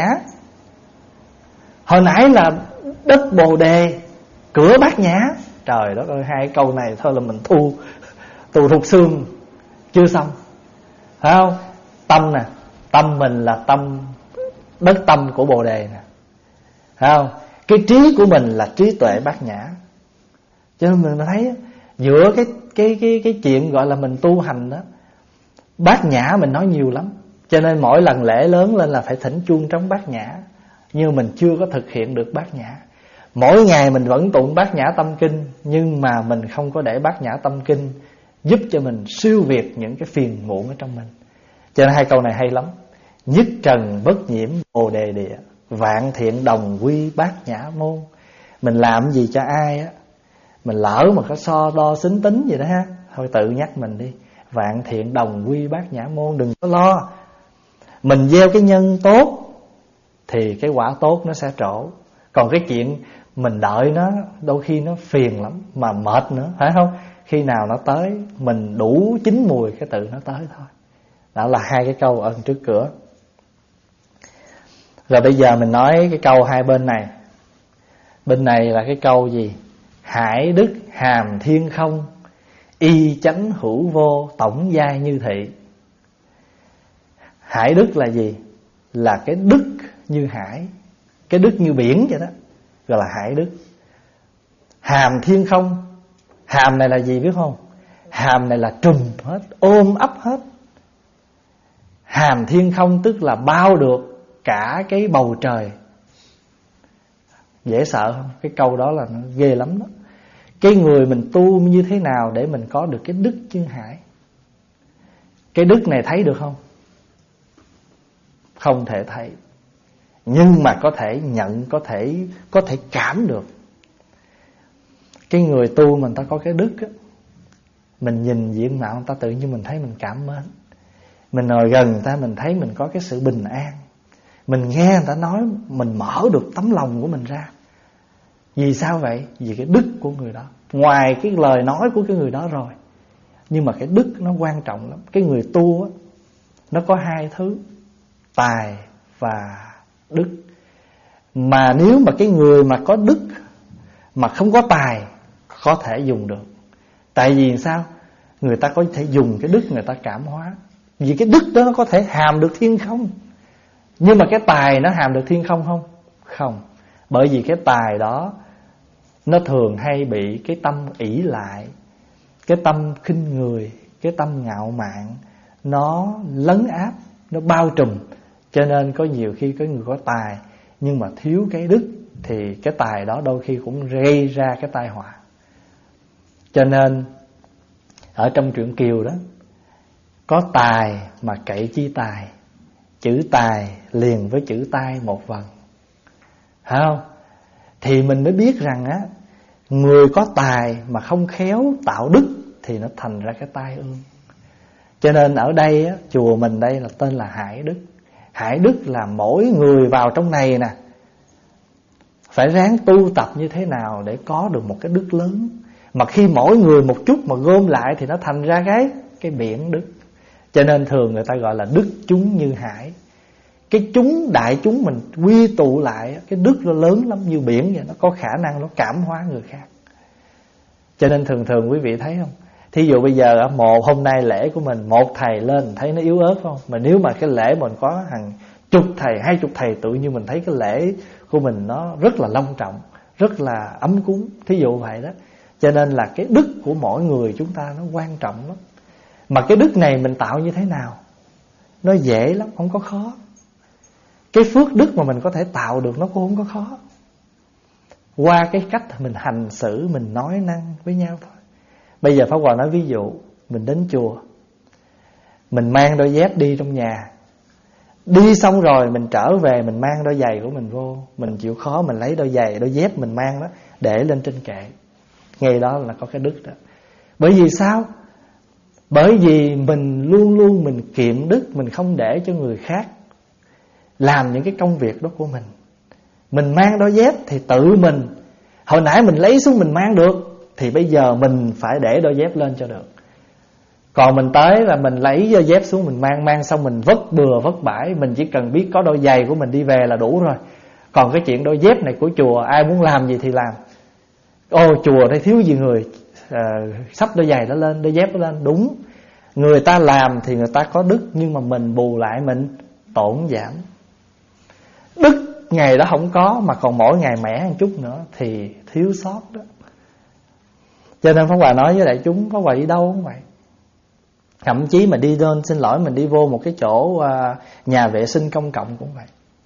Hồi nãy là đất bồ đề, cửa bát nhã. Trời đất ơi, hai câu này thôi là mình thu tu thuộc xương chưa xong, phải không? Tâm nè, tâm mình là tâm, đất tâm của bồ đề nè, phải không? Cái trí của mình là trí tuệ bát nhã. Cho nên mình thấy giữa cái cái cái cái chuyện gọi là mình tu hành đó, bát nhã mình nói nhiều lắm. Cho nên mỗi lần lễ lớn lên là phải thỉnh chuông trống bát nhã, nhưng mình chưa có thực hiện được bát nhã. Mỗi ngày mình vẫn tụng bát nhã tâm kinh, nhưng mà mình không có để bát nhã tâm kinh giúp cho mình siêu việt những cái phiền muộn ở trong mình. Cho nên hai câu này hay lắm. Nhất trần bất nhiễm bồ đề địa, vạn thiện đồng quy bát nhã môn. Mình làm gì cho ai á, mình lỡ mà có so đo xính tính gì đó ha, thôi tự nhắc mình đi, vạn thiện đồng quy bát nhã môn. Đừng có lo, mình gieo cái nhân tốt thì cái quả tốt nó sẽ trổ. Còn cái chuyện mình đợi nó, đôi khi nó phiền lắm, mà mệt nữa, phải không? Khi nào nó tới, mình đủ chín mùi cái tự nó tới thôi. Đó là hai cái câu ở trước cửa. Rồi bây giờ mình nói cái câu hai bên này. Bên này là cái câu gì? Hải đức hàm thiên không, y chánh hữu vô, tổng giai như thị. Hải đức là gì? Là cái đức như hải, cái đức như biển vậy đó, gọi là hải đức. Hàm thiên không, hàm này là gì biết không? Hàm này là trùm hết, ôm ấp hết. Hàm thiên không tức là bao được cả cái bầu trời. Dễ sợ không? Cái câu đó là nó ghê lắm đó. Cái người mình tu như thế nào để mình có được cái đức như hải? Cái đức này thấy được không? Không thể thấy, nhưng mà có thể nhận, có thể có thể cảm được. Cái người tu mình ta có cái đức á, mình nhìn diện mạo người ta tự nhiên mình thấy mình cảm mến. Mình ngồi gần người ta mình thấy mình có cái sự bình an. Mình nghe người ta nói mình mở được tấm lòng của mình ra. Vì sao vậy? Vì cái đức của người đó. Ngoài cái lời nói của cái người đó rồi, nhưng mà cái đức nó quan trọng lắm. Cái người tu á, nó có hai thứ, tài và đức. Mà nếu mà cái người mà có đức mà không có tài có thể dùng được. Tại vì sao? Người ta có thể dùng cái đức người ta cảm hóa. Vì cái đức đó nó có thể hàm được thiên không. Nhưng mà cái tài nó hàm được thiên không không? Không. Bởi vì cái tài đó nó thường hay bị cái tâm ỷ lại, cái tâm khinh người, cái tâm ngạo mạn nó lấn áp, nó bao trùm. Cho nên có nhiều khi có người có tài nhưng mà thiếu cái đức thì cái tài đó đôi khi cũng gây ra cái tai họa. Cho nên ở trong truyện Kiều đó, có tài mà cậy chi tài, chữ tài liền với chữ tai một vần, phải không? thì mình mới biết rằng á, người có tài mà không khéo tạo đức thì nó thành ra cái tai ương. Cho nên ở đây á, chùa mình đây là tên là Hải Đức. Hải Đức là mỗi người vào trong này nè phải ráng tu tập như thế nào để có được một cái đức lớn. Mà khi mỗi người một chút mà gom lại thì nó thành ra cái cái biển đức. Cho nên thường người ta gọi là đức chúng như hải. Cái chúng, đại chúng mình quy tụ lại, cái đức nó lớn lắm, như biển vậy. Nó có khả năng nó cảm hóa người khác. Cho nên thường thường quý vị thấy không, thí dụ bây giờ một hôm nay lễ của mình, một thầy lên thấy nó yếu ớt không? Mà nếu mà cái lễ mình có hàng chục thầy, hai chục thầy, tự nhiên mình thấy cái lễ của mình nó rất là long trọng, rất là ấm cúng, thí dụ vậy đó. Cho nên là cái đức của mỗi người chúng ta nó quan trọng lắm. Mà cái đức này mình tạo như thế nào? Nó dễ lắm, không có khó. Cái phước đức mà mình có thể tạo được nó cũng không có khó. Qua cái cách mình hành xử, mình nói năng với nhau thôi. Bây giờ Pháp Hòa nói ví dụ, mình đến chùa, mình mang đôi dép đi trong nhà, đi xong rồi mình trở về, mình mang đôi giày của mình vô. Mình chịu khó mình lấy đôi giày, đôi dép mình mang đó, để lên trên kệ. Ngay đó là có cái đức đó. Bởi vì sao? Bởi vì mình luôn luôn mình kiệm đức, mình không để cho người khác làm những cái công việc đó của mình. Mình mang đôi dép thì tự mình, hồi nãy mình lấy xuống mình mang được, thì bây giờ mình phải để đôi dép lên cho được. Còn mình tới là mình lấy đôi dép xuống mình mang, mang xong mình vất bừa vất bãi. Mình chỉ cần biết có đôi giày của mình đi về là đủ rồi. Còn cái chuyện đôi dép này của chùa, ai muốn làm gì thì làm. Ô chùa đây thiếu gì người, à, sắp đôi giày đó lên, đôi dép đó lên. Đúng, người ta làm thì người ta có đức, nhưng mà mình bù lại mình tổn giảm. Đức ngày đó không có, mà còn mỗi ngày mẻ một chút nữa thì thiếu sót đó. Cho nên Pháp Hòa nói với đại chúng, Pháp Hòa đi đâu cũng vậy. Thậm chí mà đi đơn, xin lỗi, mình đi vô một cái chỗ uh, nhà vệ sinh công cộng cũng vậy.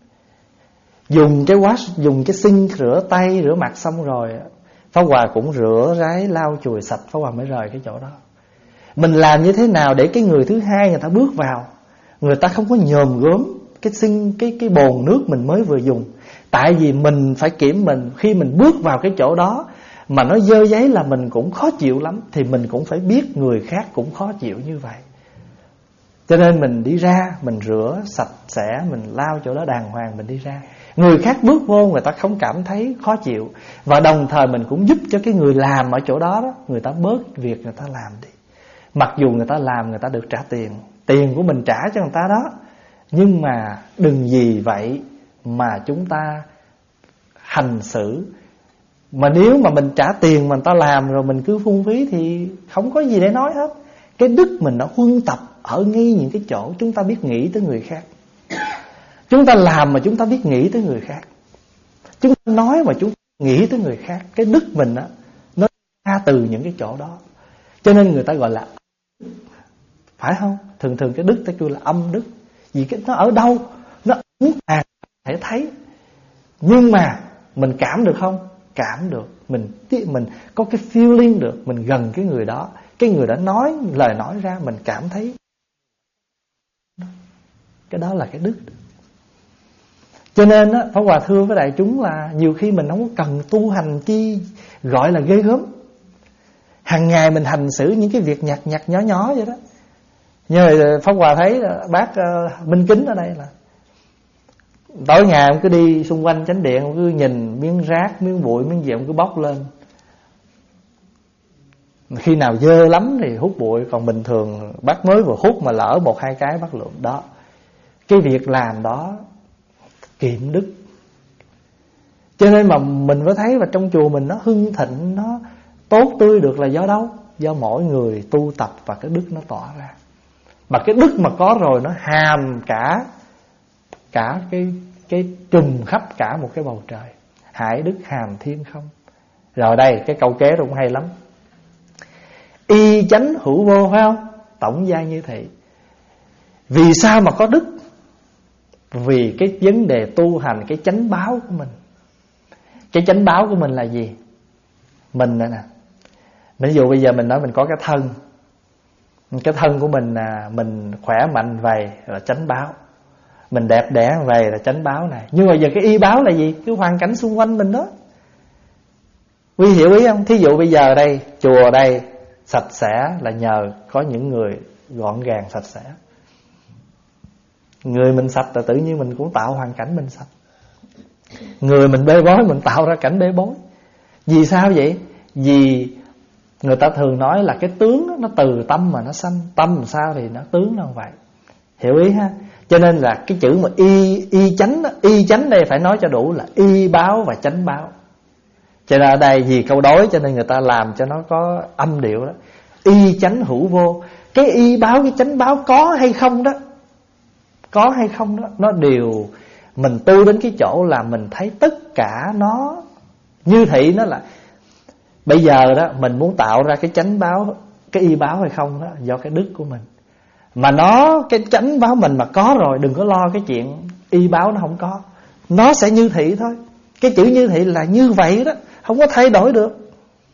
Dùng cái wash, dùng cái sink rửa tay, rửa mặt xong rồi, Pháp Hòa cũng rửa ráy, lau chùi sạch, Pháp Hòa mới rời cái chỗ đó. Mình làm như thế nào để cái người thứ hai người ta bước vào, người ta không có nhòm gớm cái sink, cái, cái bồn nước mình mới vừa dùng. Tại vì mình phải kiểm mình, khi mình bước vào cái chỗ đó mà nó dơ giấy là mình cũng khó chịu lắm, thì mình cũng phải biết người khác cũng khó chịu như vậy. Cho nên mình đi ra, mình rửa sạch sẽ, mình lau chỗ đó đàng hoàng, mình đi ra. Người khác bước vô người ta không cảm thấy khó chịu. Và đồng thời mình cũng giúp cho cái người làm ở chỗ đó, đó người ta bớt việc người ta làm đi. Mặc dù người ta làm người ta được trả tiền, tiền của mình trả cho người ta đó, nhưng mà đừng vì vậy mà chúng ta hành xử. Mà nếu mà mình trả tiền mà người ta làm rồi mình cứ phung phí thì không có gì để nói hết. Cái đức mình nó huân tập ở ngay những cái chỗ chúng ta biết nghĩ tới người khác. Chúng ta làm mà chúng ta biết nghĩ tới người khác. Chúng ta nói mà chúng ta nghĩ tới người khác. Cái đức mình á, nó ra từ những cái chỗ đó. Cho nên người ta gọi là, phải không? Thường thường cái đức ta kêu là âm đức. Vì cái nó ở đâu? Nó ẩn tàng thể thấy. Nhưng mà mình cảm được không? Cảm được. Mình mình có cái feeling được. Mình gần cái người đó, cái người đó nói lời nói ra mình cảm thấy. Cái đó là cái đức. Cho nên á, Pháp Hòa thưa với đại chúng là nhiều khi mình không cần tu hành chi gọi là ghê gớm. Hàng ngày mình hành xử những cái việc nhặt nhặt nhỏ nhỏ vậy đó. Như Pháp Hòa thấy bác uh, Minh Kính ở đây là tối ngày ông cứ đi xung quanh chánh điện, ông cứ nhìn miếng rác, miếng bụi, miếng gì ông cứ bóc lên. Khi nào dơ lắm thì hút bụi, còn bình thường bác mới vừa hút mà lỡ một hai cái bác lượm đó. Cái việc làm đó kiệm đức. Cho nên mà mình mới thấy và trong chùa mình nó hưng thịnh, nó tốt tươi được là do đâu? Do mỗi người tu tập và cái đức nó tỏa ra. Mà cái đức mà có rồi nó hàm cả Cả cái cái trùm khắp cả một cái bầu trời. Hải đức hàm thiên không. Rồi đây cái câu kế cũng hay lắm. Y chánh hữu vô, phải không? Tổng gia như thị. Vì sao mà có đức? Vì cái vấn đề tu hành, cái chánh báo của mình. Cái chánh báo của mình là gì? Mình nè nè. Ví dụ bây giờ mình nói mình có cái thân. Cái thân của mình là mình khỏe mạnh vậy là chánh báo. Mình đẹp đẽ vậy là chánh báo này. Nhưng mà giờ cái y báo là gì? Cái hoàn cảnh xung quanh mình đó. Quý hiểu ý không? Thí dụ bây giờ đây, chùa đây sạch sẽ là nhờ có những người gọn gàng sạch sẽ. Người mình sạch là tự nhiên mình cũng tạo hoàn cảnh mình sạch. Người mình bê bối mình tạo ra cảnh bê bối. Vì sao vậy? Vì người ta thường nói là cái tướng đó, nó từ tâm mà nó sanh. Tâm làm sao thì nó tướng nó không vậy. Hiểu ý ha? Cho nên là cái chữ mà y, y chánh đó, y chánh đây phải nói cho đủ là y báo và chánh báo. Cho nên ở đây vì câu đối cho nên người ta làm cho nó có âm điệu đó. Y chánh hữu vô. Cái y báo, cái chánh báo có hay không đó, có hay không đó, nó đều mình tu đến cái chỗ là mình thấy tất cả nó như thị. Nó là bây giờ đó mình muốn tạo ra cái chánh báo, cái y báo hay không đó do cái đức của mình. Mà nó, cái chánh báo mình mà có rồi, đừng có lo cái chuyện y báo nó không có. Nó sẽ như thị thôi. Cái chữ như thị là như vậy đó, không có thay đổi được.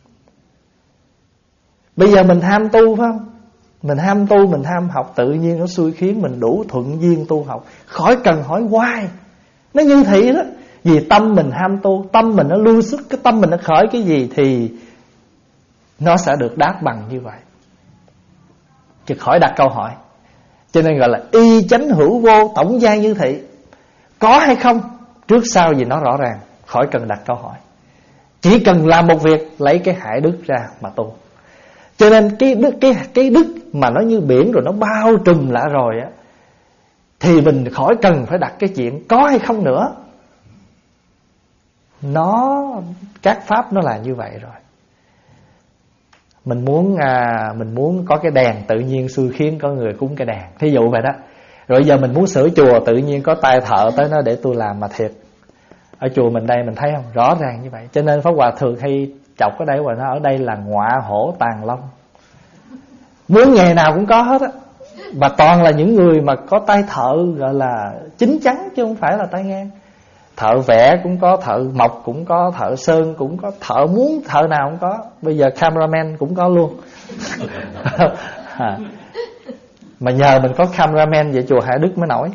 Bây giờ mình ham tu phải không? Mình ham tu, mình ham học, tự nhiên nó xui khiến mình đủ thuận duyên tu học, khỏi cần hỏi hoài. Nó như thị đó. Vì tâm mình ham tu, tâm mình nó lưu xuất, cái tâm mình nó khởi cái gì thì nó sẽ được đáp bằng như vậy, chứ khỏi đặt câu hỏi. Cho nên gọi là y chánh hữu vô, tổng giai như thị. Có hay không, trước sau gì nó rõ ràng, khỏi cần đặt câu hỏi. Chỉ cần làm một việc, lấy cái hải đức ra mà tu. Cho nên cái đức, cái, cái đức mà nó như biển rồi, nó bao trùm lại rồi á, thì mình khỏi cần phải đặt cái chuyện có hay không nữa. Nó, các pháp nó là như vậy rồi. Mình muốn à, mình muốn có cái đèn, tự nhiên xui khiến có người cúng cái đèn, thí dụ vậy đó. Rồi giờ mình muốn sửa chùa, tự nhiên có tay thợ tới nó để tôi làm. Mà thiệt, ở chùa mình đây mình thấy không, rõ ràng như vậy. Cho nên Pháp Hòa thường hay chọc ở đây, và nó ở đây là ngọa hổ tàng long, muốn nghề nào cũng có hết á. Và toàn là những người mà có tay thợ gọi là chính chắn, chứ không phải là tay ngang. Thợ vẽ cũng có, thợ mộc cũng có, thợ sơn cũng có, thợ muốn thợ nào cũng có. Bây giờ cameraman cũng có luôn. à. Mà nhờ mình có cameraman vậy chùa Hải Đức mới nổi.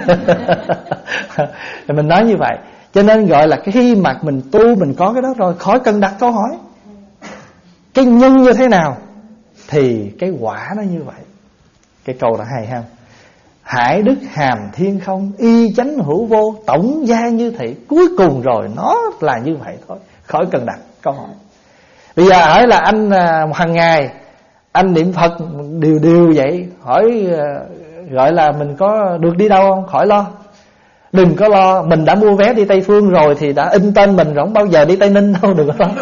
Mình nói như vậy. Cho nên gọi là cái khi mà mình tu, mình có cái đó rồi, khỏi cần đặt câu hỏi cái nhân như thế nào thì cái quả nó như vậy. Cái câu đó hay ha. Hải đức hàm thiên không, y chánh hữu vô, tổng gia như thị. Cuối cùng rồi nó là như vậy thôi, khỏi cần đặt câu hỏi. Bây giờ hỏi là anh hàng ngày anh niệm Phật điều điều vậy, hỏi gọi là mình có được đi đâu không, khỏi lo. Đừng có lo, mình đã mua vé đi Tây Phương rồi thì đã in tên mình rồi, không bao giờ đi Tây Ninh đâu, đừng có lo.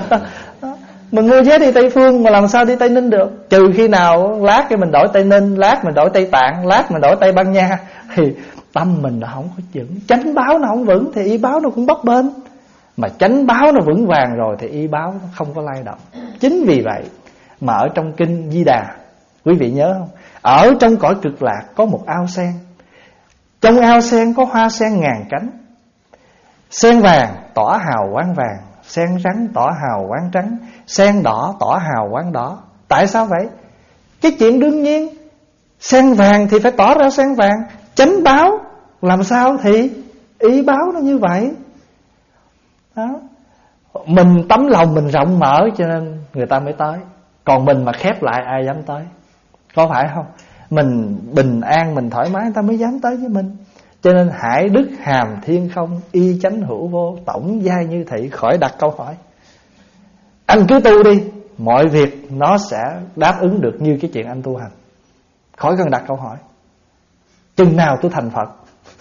Mình mua vé đi Tây Phương mà làm sao đi Tây Ninh được. Trừ khi nào lát cái mình đổi Tây Ninh, lát mình đổi Tây Tạng, lát mình đổi Tây Ban Nha, thì tâm mình nó không có vững. Chánh báo nó không vững thì y báo nó cũng bấp bênh. Mà chánh báo nó vững vàng rồi thì y báo nó không có lay động. Chính vì vậy mà ở trong kinh Di Đà, quý vị nhớ không, ở trong cõi cực lạc có một ao sen. Trong ao sen có hoa sen ngàn cánh. Sen vàng tỏ hào quang vàng, sen trắng tỏ hào quang trắng, sen đỏ tỏ hào quang đỏ. Tại sao vậy? Cái chuyện đương nhiên. Sen vàng thì phải tỏ ra sen vàng. Chánh báo làm sao thì ý báo nó như vậy đó. Mình tấm lòng mình rộng mở cho nên người ta mới tới. Còn mình mà khép lại ai dám tới, có phải không? Mình bình an, mình thoải mái, người ta mới dám tới với mình. Cho nên hải đức hàm thiên không, y chánh hữu vô, tổng giai như thị. Khỏi đặt câu hỏi. Anh cứ tu đi, mọi việc nó sẽ đáp ứng được như cái chuyện anh tu hành. Khỏi cần đặt câu hỏi chừng nào tôi thành Phật.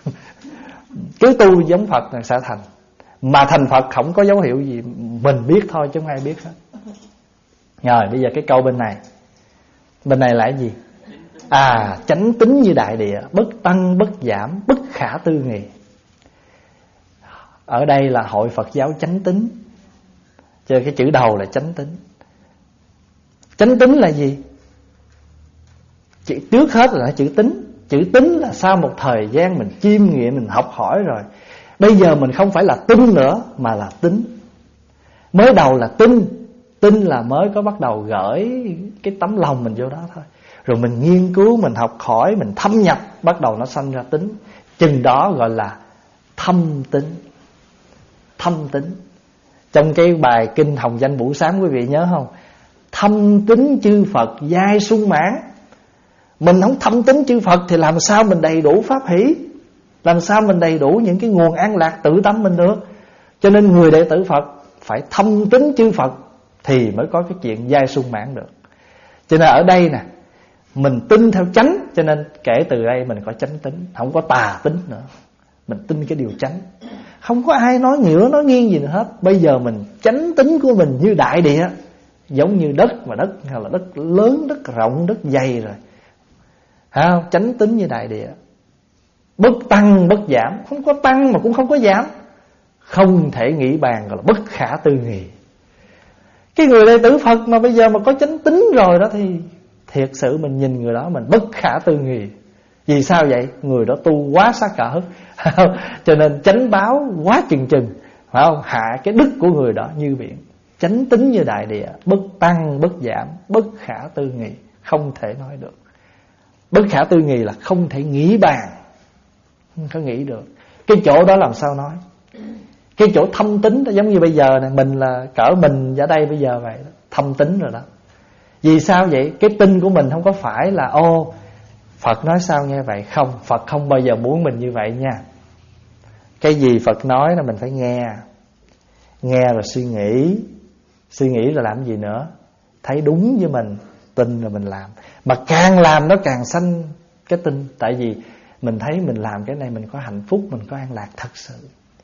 Cứ tu giống Phật là sẽ thành. Mà thành Phật không có dấu hiệu gì, mình biết thôi chứ không ai biết hết. Rồi bây giờ cái câu bên này, bên này là cái gì? À, chánh tính như đại địa, bất tăng bất giảm, bất khả tư nghị. Ở đây là hội Phật giáo chánh tính, cho cái chữ đầu là chánh tính. Chánh tính là gì? Chữ trước hết là chữ tính. Chữ tính là sau một thời gian mình chiêm nghiệm, mình học hỏi rồi, bây giờ mình không phải là tin nữa mà là tính. Mới đầu là tin, tin là mới có bắt đầu gửi cái tấm lòng mình vô đó thôi. Rồi mình nghiên cứu, mình học hỏi, mình thâm nhập, bắt đầu nó sanh ra tính. Chừng đó gọi là thâm tính. Thâm tính. Trong cái bài kinh Hồng Danh Bủ Sám quý vị nhớ không? Thâm tín chư Phật giai sung mãn. Mình không thâm tín chư Phật thì làm sao mình đầy đủ pháp hỷ, làm sao mình đầy đủ những cái nguồn an lạc tự tâm mình được. Cho nên người đệ tử Phật phải thâm tín chư Phật thì mới có cái chuyện giai sung mãn được. Cho nên ở đây nè, mình tin theo chánh, cho nên kể từ đây mình có chánh tính, không có tà tính nữa. Mình tin cái điều chánh, không có ai nói nhnữa nói nghiêng gì nữa hết. Bây giờ mình chánh tính của mình như đại địa, giống như đất, mà đất hay là đất lớn, đất rộng, đất dày rồi, thấy không? Chánh tính như đại địa, bất tăng bất giảm, không có tăng mà cũng không có giảm, không thể nghĩ bàn, gọi là bất khả tư nghị. Cái người đệ tử Phật mà bây giờ mà có chánh tính rồi đó thì thiệt sự mình nhìn người đó mình bất khả tư nghị. Vì sao vậy? Người đó tu quá sát cỡ cho nên chánh báo quá chừng chừng, phải không? Hạ cái đức của người đó như biển. Chánh tính như đại địa, bất tăng bất giảm, bất khả tư nghị, không thể nói được. Bất khả tư nghị là không thể nghĩ bàn, không có nghĩ được. Cái chỗ đó làm sao nói? Cái chỗ thâm tính đó, giống như bây giờ này, mình là cỡ mình ở đây bây giờ vậy đó, thâm tính rồi đó. Vì sao vậy? Cái tin của mình không có phải là ô Phật nói sao nghe vậy. Không, Phật không bao giờ muốn mình như vậy nha. Cái gì Phật nói là mình phải nghe. Nghe rồi suy nghĩ. Suy nghĩ rồi làm gì nữa? Thấy đúng với mình, tin rồi mình làm. Mà càng làm nó càng sanh cái tin. Tại vì mình thấy mình làm cái này mình có hạnh phúc, mình có an lạc thật sự.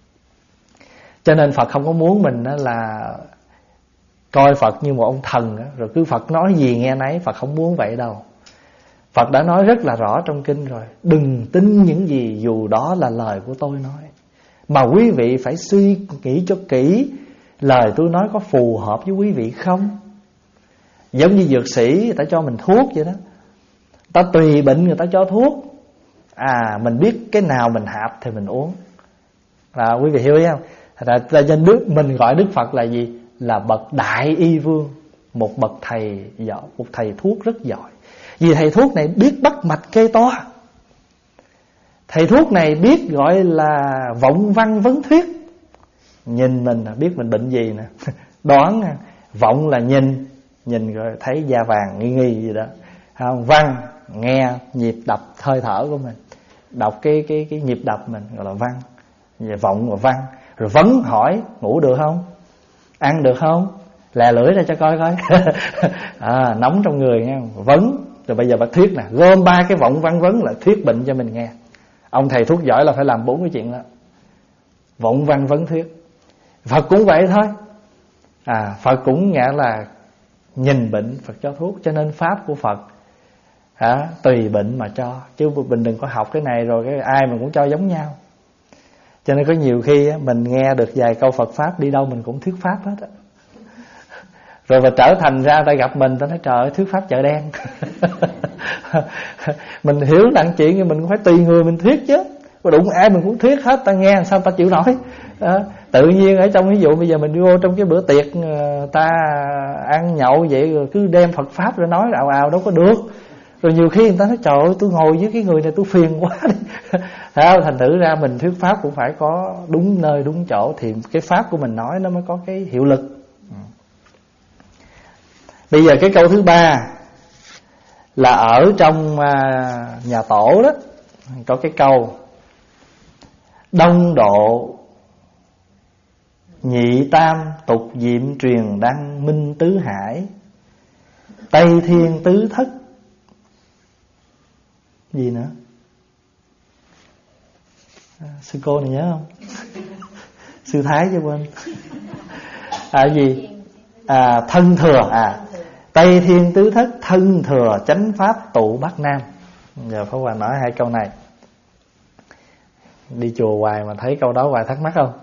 Cho nên Phật không có muốn mình là coi Phật như một ông thần, rồi cứ Phật nói gì nghe nấy. Phật không muốn vậy đâu. Phật đã nói rất là rõ trong kinh rồi, đừng tin những gì dù đó là lời của tôi nói, mà quý vị phải suy nghĩ cho kỹ lời tôi nói có phù hợp với quý vị không. Giống như dược sĩ người ta cho mình thuốc vậy đó, người ta tùy bệnh người ta cho thuốc. À mình biết cái nào mình hạp thì mình uống. À, quý vị hiểu không? Thật ra trên Đức mình gọi Đức Phật là gì? Là bậc đại y vương, một bậc thầy giỏi, một thầy thuốc rất giỏi. Vì thầy thuốc này biết bắt mạch kê toa. Thầy thuốc này biết gọi là vọng văn vấn thuyết. Nhìn mình biết mình bệnh gì nè, đoán nè. Vọng là nhìn, nhìn rồi thấy da vàng nghi nghi gì đó, không? Văn nghe nhịp đập hơi thở của mình, đọc cái cái cái nhịp đập mình gọi là văn. Về vọng và văn. Rồi vấn hỏi ngủ được không, ăn được không, lè lưỡi ra cho coi coi. À, nóng trong người nghe. Vấn. Rồi bây giờ bác thuyết nè, gom ba cái vọng văn vấn là thuyết bệnh cho mình nghe. Ông thầy thuốc giỏi là phải làm bốn cái chuyện đó: vọng văn vấn thuyết. Phật cũng vậy thôi. À, Phật cũng nghĩa là nhìn bệnh Phật cho thuốc. Cho nên pháp của Phật hả, tùy bệnh mà cho, chứ mình đừng có học cái này rồi cái ai mình cũng cho giống nhau. Cho nên có nhiều khi mình nghe được vài câu Phật pháp, đi đâu mình cũng thuyết pháp hết á. Rồi mà trở thành ra ta gặp mình, ta nói trời ơi, thuyết pháp chợ đen. Mình hiểu đặng chuyện thì mình cũng phải tùy người mình thuyết chứ. Có đụng ai mình cũng thuyết hết, ta nghe làm sao ta chịu nổi. Đó. Tự nhiên ở trong ví dụ bây giờ mình vô trong cái bữa tiệc, ta ăn nhậu vậy rồi cứ đem Phật pháp rồi nói ào ào đâu có được. Rồi nhiều khi người ta nói trời ơi, tôi ngồi với cái người này tôi phiền quá đi. Thành thử ra mình thuyết pháp cũng phải có đúng nơi đúng chỗ, thì cái pháp của mình nói nó mới có cái hiệu lực. Bây giờ cái câu thứ ba là ở trong nhà Tổ đó, có cái câu: đông độ nhị tam tục diệm truyền đăng minh tứ hải, tây thiên tứ thất. Gì nữa? À, sư cô này nhớ không? Sư Thái chứ quên. À gì? À thân thừa. À tây thiên tứ thất thân thừa chánh pháp tụ Bắc Nam. Giờ Pháp Hòa nói hai câu này. Đi chùa hoài mà thấy câu đó hoài thắc mắc không?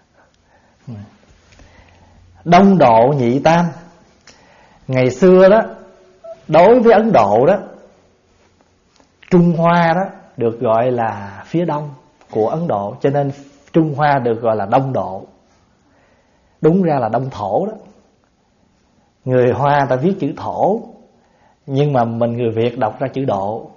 Đông độ nhị tam. Ngày xưa đó, đối với Ấn Độ đó, Trung Hoa đó được gọi là phía đông của Ấn Độ, cho nên Trung Hoa được gọi là Đông Độ. Đúng ra là Đông Thổ đó. Người Hoa ta viết chữ Thổ, nhưng mà mình người Việt đọc ra chữ Độ.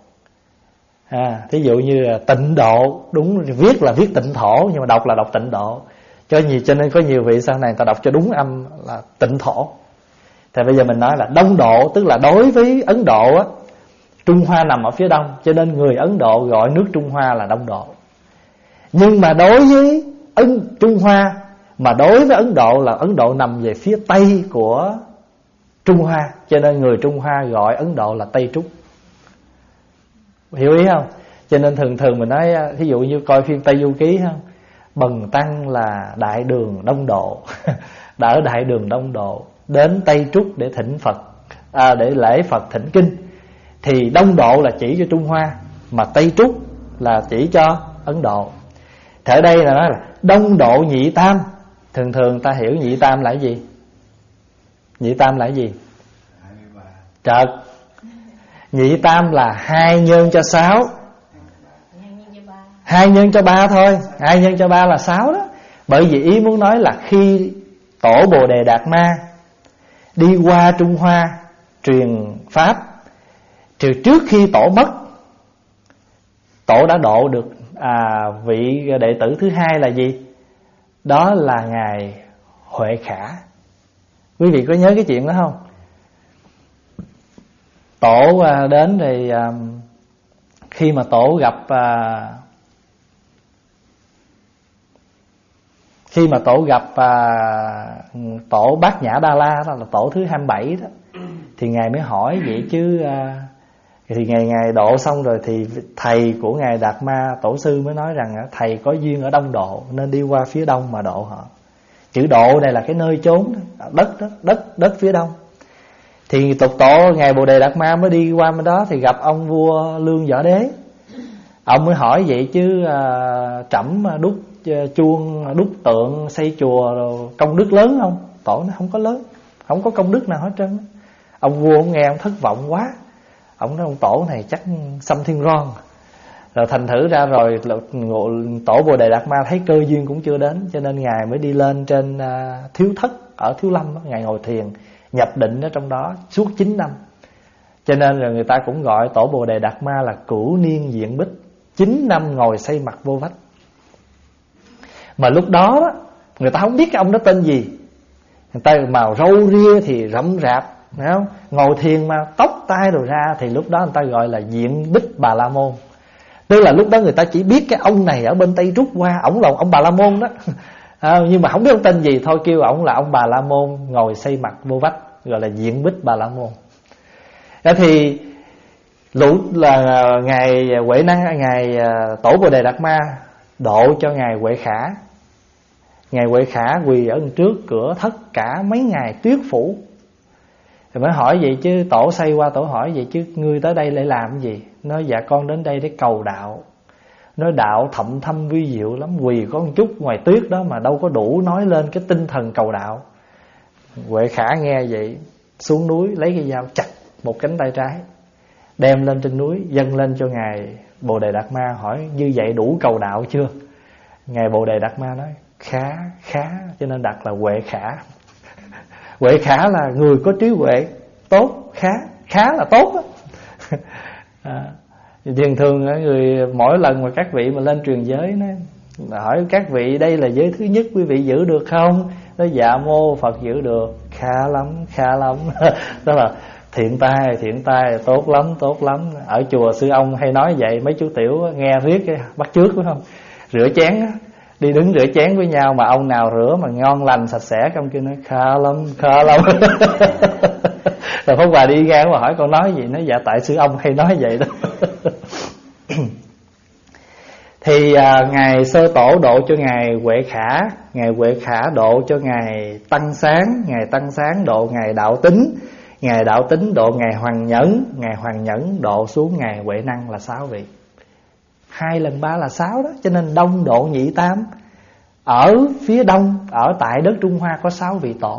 À, thí dụ như là Tịnh Độ, đúng viết là viết Tịnh Thổ nhưng mà đọc là đọc Tịnh Độ. Cho nhiều cho nên có nhiều vị sau này người ta đọc cho đúng âm là Tịnh Thổ. Thì bây giờ mình nói là Đông Độ, tức là đối với Ấn Độ á, Trung Hoa nằm ở phía đông, cho nên người Ấn Độ gọi nước Trung Hoa là Đông Độ. Nhưng mà đối với Ấn Trung Hoa, mà đối với Ấn Độ là Ấn Độ nằm về phía tây của Trung Hoa, cho nên người Trung Hoa gọi Ấn Độ là Tây Trúc. Hiểu ý không? Cho nên thường thường mình nói, thí dụ như coi phim Tây Du Ký không, Bần Tăng là Đại Đường Đông Độ đã ở Đại Đường Đông Độ đến Tây Trúc để thỉnh Phật, à, để lễ Phật thỉnh kinh. Thì Đông Độ là chỉ cho Trung Hoa, mà Tây Trúc là chỉ cho Ấn Độ. Thì ở đây là nói là Đông Độ Nhị Tam. Thường thường ta hiểu Nhị Tam là cái gì? Nhị Tam là cái gì? Trật. Nhị Tam là hai nhân cho sáu, hai nhân cho ba thôi. Hai nhân cho ba là sáu đó. Bởi vì ý muốn nói là khi Tổ Bồ Đề Đạt Ma đi qua Trung Hoa truyền pháp, trừ trước khi Tổ mất, Tổ đã độ được à, vị đệ tử thứ hai là gì? Đó là Ngài Huệ Khả. Quý vị có nhớ cái chuyện đó không? Tổ à, đến thì à, khi mà Tổ gặp à, Khi mà Tổ gặp à, Tổ Bát Nhã Đa La, đó là Tổ thứ hai mươi bảy đó, thì Ngài mới hỏi vậy chứ à, thì Ngài Ngài độ xong rồi thì thầy của Ngài Đạt Ma Tổ sư mới nói rằng thầy có duyên ở Đông Độ nên đi qua phía đông mà độ họ. Chữ độ này là cái nơi chốn đó, đất đó, đất đất phía đông. Thì tục tổ Ngài Bồ Đề Đạt Ma mới đi qua bên đó thì gặp ông vua Lương Võ Đế. Ông mới hỏi vậy chứ à, trẫm đúc chuông, đúc tượng, xây chùa rồi công đức lớn không? Tổ nó không có lớn, không có công đức nào hết trơn. Ông vua ông nghe ông thất vọng quá. Ông nói ông Tổ này chắc xăm thiên ron. Rồi thành thử ra rồi Tổ Bồ Đề Đạt Ma thấy cơ duyên cũng chưa đến, cho nên Ngài mới đi lên trên uh, Thiếu Thất ở Thiếu Lâm đó. Ngài ngồi thiền nhập định ở trong đó suốt chín năm. Cho nên rồi người ta cũng gọi Tổ Bồ Đề Đạt Ma là Cửu Niên Diện Bích, chín năm ngồi xây mặt vô vách. Mà lúc đó, đó người ta không biết cái ông đó tên gì. Người ta màu râu ria thì rậm rạp, thấy không? Ngồi thiền mà tóc tai rồi ra, thì lúc đó người ta gọi là Diện Bích Bà La Môn. Tức là lúc đó người ta chỉ biết cái ông này ở bên Tây Trúc qua, ổng là ông Bà La Môn đó. À, nhưng mà không biết ông tên gì, thôi kêu ổng là ông Bà La Môn ngồi xây mặt vô vách, gọi là Diện Bích Bà La Môn. Đó thì lũ là Ngài Huệ Năng, Ngài Tổ Bồ Đề Đạt Ma độ cho Ngài Huệ Khả. Ngài Huệ Khả quỳ ở trước cửa thất cả mấy ngày tuyết phủ. Thì mới hỏi vậy chứ Tổ xây qua, Tổ hỏi vậy chứ ngươi tới đây để làm cái gì? Nói dạ con đến đây để cầu đạo. Nói đạo thậm thâm vi diệu lắm, quỳ có một chút ngoài tuyết đó mà đâu có đủ nói lên cái tinh thần cầu đạo. Huệ Khả nghe vậy xuống núi lấy cái dao chặt một cánh tay trái, đem lên trên núi dâng lên cho Ngài Bồ Đề Đạt Ma, hỏi như vậy đủ cầu đạo chưa? Ngài Bồ Đề Đạt Ma nói khá, khá, cho nên đặt là Huệ Khả. Huệ Khả là người có trí huệ tốt, khá, khá là tốt đó. À, thường thường người mỗi lần mà các vị mà lên truyền giới nói, hỏi các vị đây là giới thứ nhất, quý vị giữ được không? Nói dạ mô Phật giữ được, khá lắm, khá lắm. Đó là thiện tai, thiện tai, tốt lắm, tốt lắm. Ở chùa sư ông hay nói vậy, mấy chú tiểu nghe riết bắt chước phải không? Rửa chén á, đi đứng rửa chén với nhau mà ông nào rửa mà ngon lành sạch sẽ, ông kia nói khá lắm, khá lắm. Rồi Pháp Hòa đi ngang mà hỏi con nói gì, nói dạ tại sư ông hay nói vậy đó. Thì à, Ngài Sơ Tổ độ cho Ngài Huệ Khả, Ngài Huệ Khả độ cho Ngài Tăng Sáng, Ngài Tăng Sáng độ Ngài Đạo Tính, Ngài Đạo Tính độ Ngài Hoàng Nhẫn, Ngài Hoàng Nhẫn độ xuống Ngài Huệ Năng, là sáu vị. Hai lần ba là sáu đó. Cho nên Đông Độ Nhị Tam, ở phía đông, ở tại đất Trung Hoa có sáu vị tổ.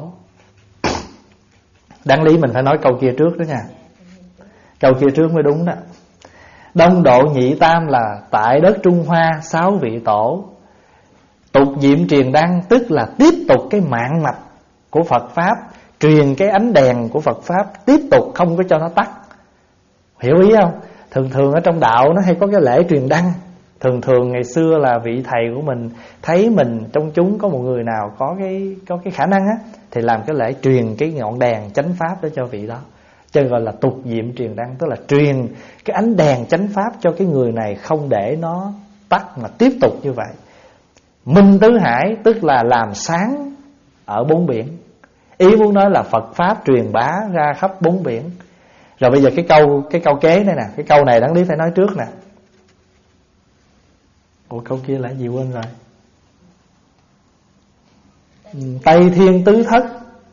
Đáng lý mình phải nói câu kia trước đó nha, câu kia trước mới đúng đó. Đông Độ Nhị Tam là tại đất Trung Hoa sáu vị tổ. Tục diệm truyền đăng tức là tiếp tục cái mạng mạch của Phật Pháp, truyền cái ánh đèn của Phật Pháp, tiếp tục không có cho nó tắt. Hiểu ý không? Thường thường ở trong đạo nó hay có cái lễ truyền đăng, Thường thường ngày xưa là vị thầy của mình thấy mình trong chúng có một người nào có cái có cái khả năng á, thì làm cái lễ truyền cái ngọn đèn chánh pháp đó cho vị đó. Cho gọi là tục diệm truyền đăng, tức là truyền cái ánh đèn chánh pháp cho cái người này, không để nó tắt mà tiếp tục như vậy. Minh tứ hải tức là làm sáng ở bốn biển. Ý muốn nói là Phật pháp truyền bá ra khắp bốn biển. Rồi bây giờ cái câu cái câu kế này nè, cái câu này đáng lý phải nói trước nè. Ủa câu kia là gì quên rồi. Tây thiên tứ thất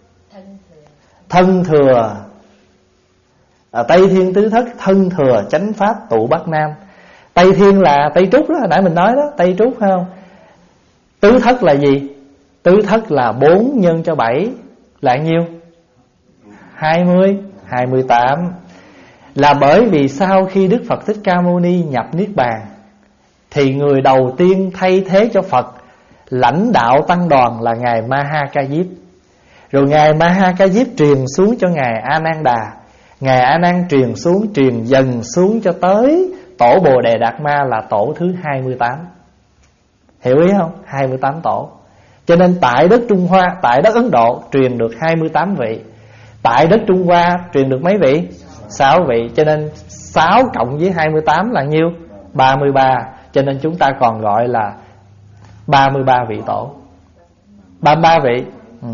thân thừa. À, Tây thiên tứ thất thân thừa chánh pháp tụ Bắc Nam. Tây thiên là Tây Trúc đó, hồi nãy mình nói đó, Tây Trúc phải không? Tứ thất là gì? Tứ thất là bốn nhân cho bảy là nhiêu? Hai mươi, hai mươi tám. Là bởi vì sau khi Đức Phật Thích Ca Mâu Ni nhập Niết Bàn, thì người đầu tiên thay thế cho Phật lãnh đạo tăng đoàn là Ngài Ma Ha Ca Diếp. Rồi Ngài Ma Ha Ca Diếp truyền xuống cho Ngài A Nan Đà. Ngài A Nan truyền xuống, truyền dần xuống cho tới tổ Bồ Đề Đạt Ma là tổ thứ hai mươi tám. Hiểu ý không? hai mươi tám tổ. Cho nên tại đất Trung Hoa, tại đất Ấn Độ truyền được hai mươi tám vị. Tại đất Trung Hoa truyền được mấy vị? sáu vị. Cho nên sáu cộng với hai mươi tám là nhiêu? ba mươi ba. Cho nên chúng ta còn gọi là ba mươi ba vị tổ. ba mươi ba vị. Ừ.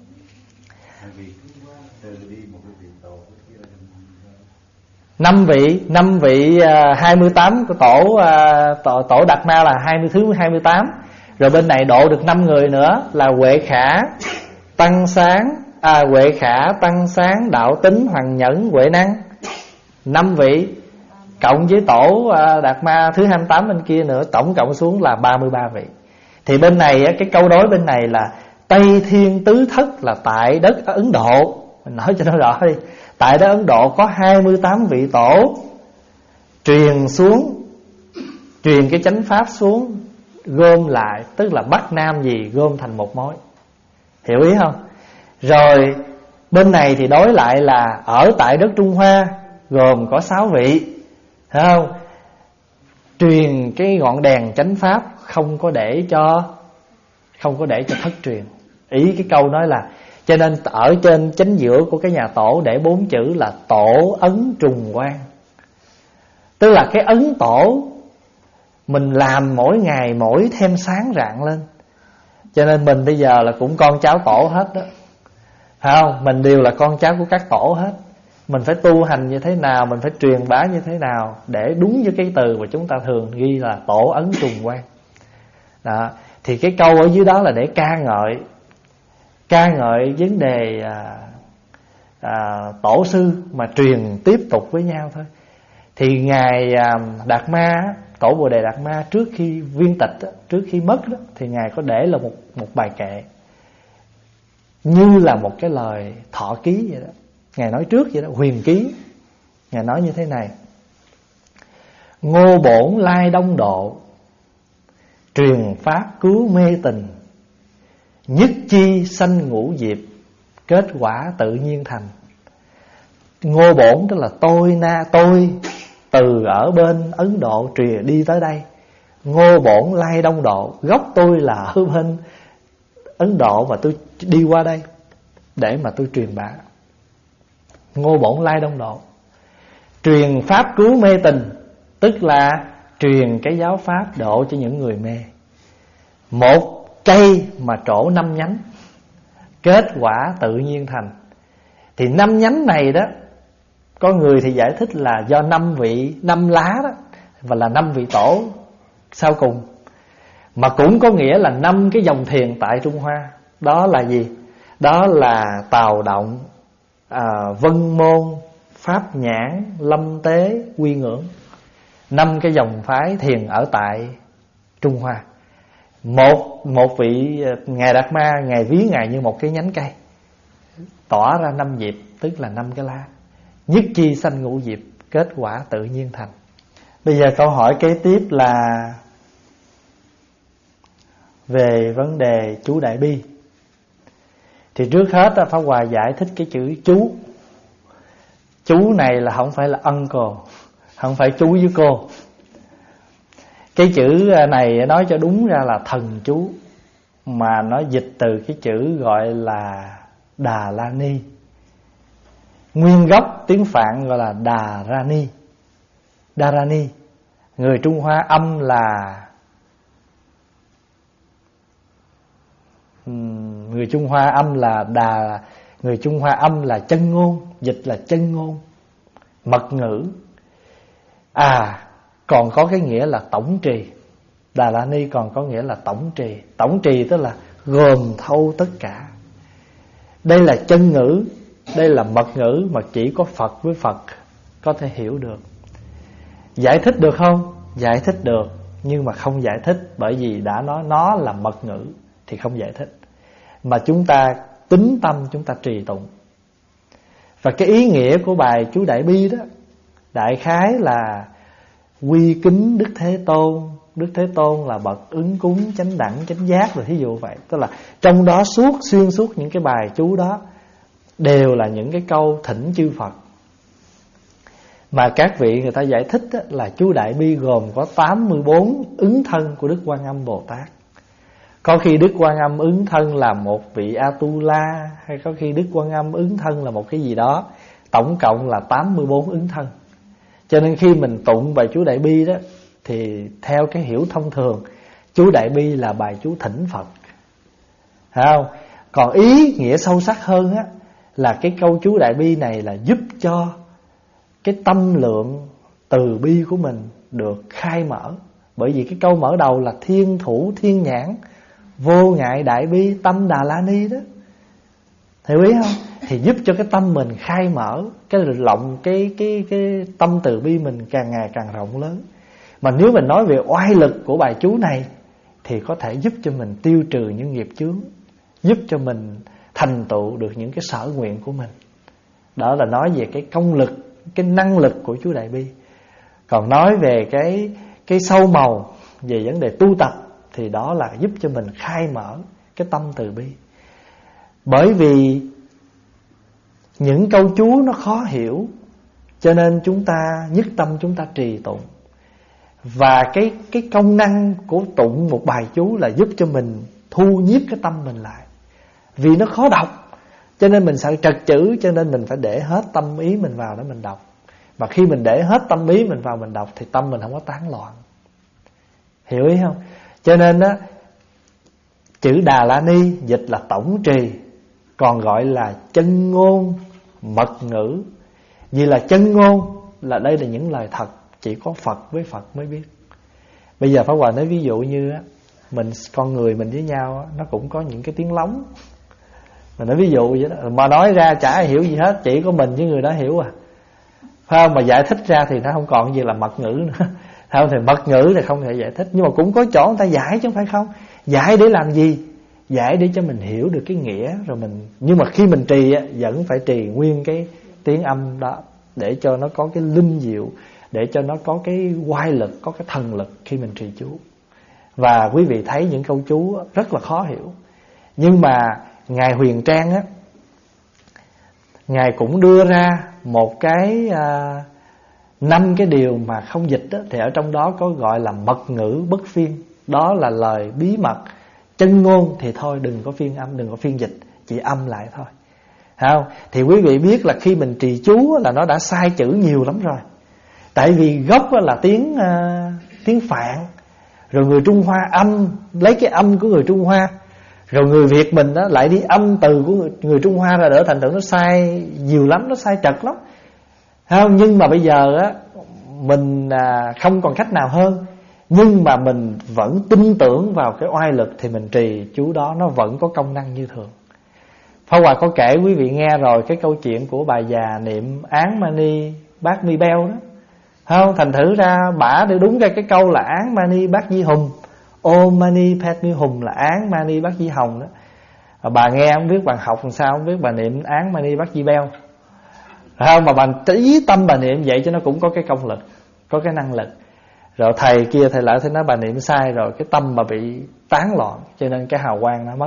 Năm vị, năm vị uh, hai mươi tám của tổ, uh, tổ tổ Đạt Ma là hai mươi thứ hai mươi tám. Rồi bên này độ được năm người nữa là Huệ Khả, Tăng Sáng, à, Huệ Khả, Tăng Sáng, Đạo Tính, Hoàng Nhẫn, Huệ Năng. Năm vị cộng với tổ uh, Đạt Ma thứ hai mươi tám bên kia nữa, tổng cộng xuống là ba mươi ba vị. Thì bên này cái câu đối bên này là Tây Thiên Tứ Thất là tại đất Ấn Độ. Mình nói cho nó rõ đi. Tại đất Ấn Độ có hai mươi tám vị tổ truyền xuống, truyền cái chánh pháp xuống, gom lại, tức là Bắc Nam gì gom thành một mối. Hiểu ý không? Rồi bên này thì đối lại là ở tại đất Trung Hoa gồm có sáu vị, thấy không? Truyền cái ngọn đèn chánh pháp, không có để cho không có để cho thất truyền. Ý cái câu nói là, cho nên ở trên chính giữa của cái nhà tổ để bốn chữ là tổ ấn trùng quang. Tức là cái ấn tổ mình làm mỗi ngày mỗi thêm sáng rạng lên. Cho nên mình bây giờ là cũng con cháu tổ hết đó, phải không? Mình đều là con cháu của các tổ hết. Mình phải tu hành như thế nào, mình phải truyền bá như thế nào để đúng với cái từ mà chúng ta thường ghi là tổ ấn trùng quang. Đó. Thì cái câu ở dưới đó là để ca ngợi Ca ngợi vấn đề à, à, tổ sư mà truyền tiếp tục với nhau thôi. Thì Ngài à, Đạt Ma, tổ Bồ Đề Đạt Ma trước khi viên tịch đó, trước khi mất đó, thì Ngài có để là một, một bài kệ, như là một cái lời thọ ký vậy đó. Ngài nói trước vậy đó, huyền ký. Ngài nói như thế này: Ngô bổn lai đông độ, truyền pháp cứu mê tình, nhất chi sanh ngũ diệp, kết quả tự nhiên thành. Ngô bổn tức là tôi na tôi từ ở bên Ấn Độ truyền đi tới đây. Ngô bổn lai đông độ, gốc tôi là ở bên Ấn Độ mà tôi đi qua đây để mà tôi truyền bá. Ngô bổn lai đông độ, truyền pháp cứu mê tình, tức là truyền cái giáo pháp độ cho những người mê. Một cây mà trổ năm nhánh, kết quả tự nhiên thành. Thì năm nhánh này đó, có người thì giải thích là do năm vị, năm lá đó, và là năm vị tổ sau cùng. Mà cũng có nghĩa là năm cái dòng thiền tại Trung Hoa. Đó là gì? Đó là Tào Động, à, Vân Môn, Pháp Nhãn, Lâm Tế, Quy Ngưỡng. Năm cái dòng phái thiền ở tại Trung Hoa. Một một vị Ngài Đạt Ma, Ngài ví Ngài như một cái nhánh cây tỏa ra năm diệp, tức là năm cái lá. Nhất chi sanh ngũ diệp, kết quả tự nhiên thành. Bây giờ câu hỏi kế tiếp là về vấn đề chú Đại Bi. Thì trước hết Pháp Hòa giải thích cái chữ chú. Chú này là không phải là uncle, không phải chú với cô. Cái chữ này nói cho đúng ra là thần chú, mà nó dịch từ cái chữ gọi là Đà La Ni. Nguyên gốc tiếng Phạn gọi là Đà Ra Ni. Đà Ra Ni. Người Trung Hoa âm là Người Trung Hoa âm là Đà. Người Trung Hoa âm là chân ngôn, dịch là chân ngôn, mật ngữ. À, còn có cái nghĩa là tổng trì. Đà La Ni còn có nghĩa là tổng trì. Tổng trì tức là gồm thâu tất cả. Đây là chân ngữ, đây là mật ngữ mà chỉ có Phật với Phật có thể hiểu được. Giải thích được không? Giải thích được, nhưng mà không giải thích, bởi vì đã nói nó là mật ngữ thì không giải thích. Mà chúng ta tính tâm, chúng ta trì tụng. Và cái ý nghĩa của bài chú Đại Bi đó, đại khái là quy kính Đức Thế Tôn. Đức Thế Tôn là bậc ứng cúng chánh đẳng chánh giác, rồi thí dụ vậy. Tức là trong đó suốt xuyên suốt những cái bài chú đó đều là những cái câu thỉnh chư Phật. Mà các vị người ta giải thích đó, là chú Đại Bi gồm có tám mươi bốn ứng thân của Đức Quan Âm Bồ Tát. Có khi Đức Quan Âm ứng thân là một vị Atula, hay có khi Đức Quan Âm ứng thân là một cái gì đó. Tổng cộng là tám mươi bốn ứng thân. Cho nên khi mình tụng bài chú Đại Bi đó, thì theo cái hiểu thông thường, chú Đại Bi là bài chú thỉnh Phật, thấy không? Còn ý nghĩa sâu sắc hơn á, là cái câu chú Đại Bi này là giúp cho cái tâm lượng từ bi của mình được khai mở. Bởi vì cái câu mở đầu là thiên thủ thiên nhãn vô ngại đại bi tâm Đà La Ni đó, hiểu ý không? Thì giúp cho cái tâm mình khai mở, cái lộng cái cái cái tâm từ bi mình càng ngày càng rộng lớn. Mà nếu mình nói về oai lực của bài chú này thì có thể giúp cho mình tiêu trừ những nghiệp chướng, giúp cho mình thành tựu được những cái sở nguyện của mình. Đó là nói về cái công lực, cái năng lực của chú Đại Bi. Còn nói về cái cái sâu màu về vấn đề tu tập thì đó là giúp cho mình khai mở cái tâm từ bi. Bởi vì những câu chú nó khó hiểu, cho nên chúng ta nhất tâm chúng ta trì tụng. Và cái cái công năng của tụng một bài chú là giúp cho mình thu nhiếp cái tâm mình lại. Vì nó khó đọc, cho nên mình sợ trật chữ, cho nên mình phải để hết tâm ý mình vào để mình đọc. Mà khi mình để hết tâm ý mình vào mình đọc thì tâm mình không có tán loạn. Hiểu ý không? Cho nên á, chữ Đà La Ni dịch là tổng trì, còn gọi là chân ngôn mật ngữ. Vì là chân ngôn là đây là những lời thật, chỉ có Phật với Phật mới biết. Bây giờ Pháp Hòa nói ví dụ như á, mình con người mình với nhau á, nó cũng có những cái tiếng lóng. Mình nói ví dụ vậy đó, mà nói ra chả ai hiểu gì hết, chỉ có mình với người đó hiểu à. Phải không? Mà giải thích ra thì nó không còn gì là mật ngữ nữa. Không, thì mật ngữ thì không thể giải thích, nhưng mà cũng có chỗ người ta giải chứ không phải không. Giải để làm gì? Giải để cho mình hiểu được cái nghĩa rồi mình. Nhưng mà khi mình trì á, vẫn phải trì nguyên cái tiếng âm đó, để cho nó có cái linh diệu, để cho nó có cái oai lực, có cái thần lực khi mình trì chú. Và quý vị thấy những câu chú rất là khó hiểu, nhưng mà Ngài Huyền Trang á, Ngài cũng đưa ra một cái à, năm cái điều mà không dịch đó, thì ở trong đó có gọi là mật ngữ bất phiên. Đó là lời bí mật chân ngôn, thì thôi đừng có phiên âm, đừng có phiên dịch, chỉ âm lại thôi. Không? Thì quý vị biết là khi mình trì chú là nó đã sai chữ nhiều lắm rồi. Tại vì gốc là tiếng uh, tiếng Phạn, rồi người Trung Hoa âm lấy cái âm của người Trung Hoa, rồi người Việt mình đó lại đi âm từ của người, người Trung Hoa ra, đỡ thành tựu nó sai nhiều lắm, nó sai trật lắm. Không? Nhưng mà bây giờ á, mình à, không còn cách nào hơn, nhưng mà mình vẫn tin tưởng vào cái oai lực thì mình trì chú đó nó vẫn có công năng như thường. Pháp Hòa có kể quý vị nghe rồi cái câu chuyện của bà già niệm Án Mani Bát Mi Beo đó. Không? Thành thử ra bả để đúng ra cái câu là Án Mani Bát Di Hùng, Om Mani Padme Hum là Án Mani Bát Di Hồng đó. Bà nghe không biết, bà học làm sao không biết, bà niệm Án Mani Bát Di Beo. Không, mà bà trí tâm bà niệm vậy cho nó cũng có cái công lực, có cái năng lực. Rồi thầy kia thầy lại thấy nói bà niệm sai rồi, cái tâm bà bị tán loạn, cho nên cái hào quang nó mất.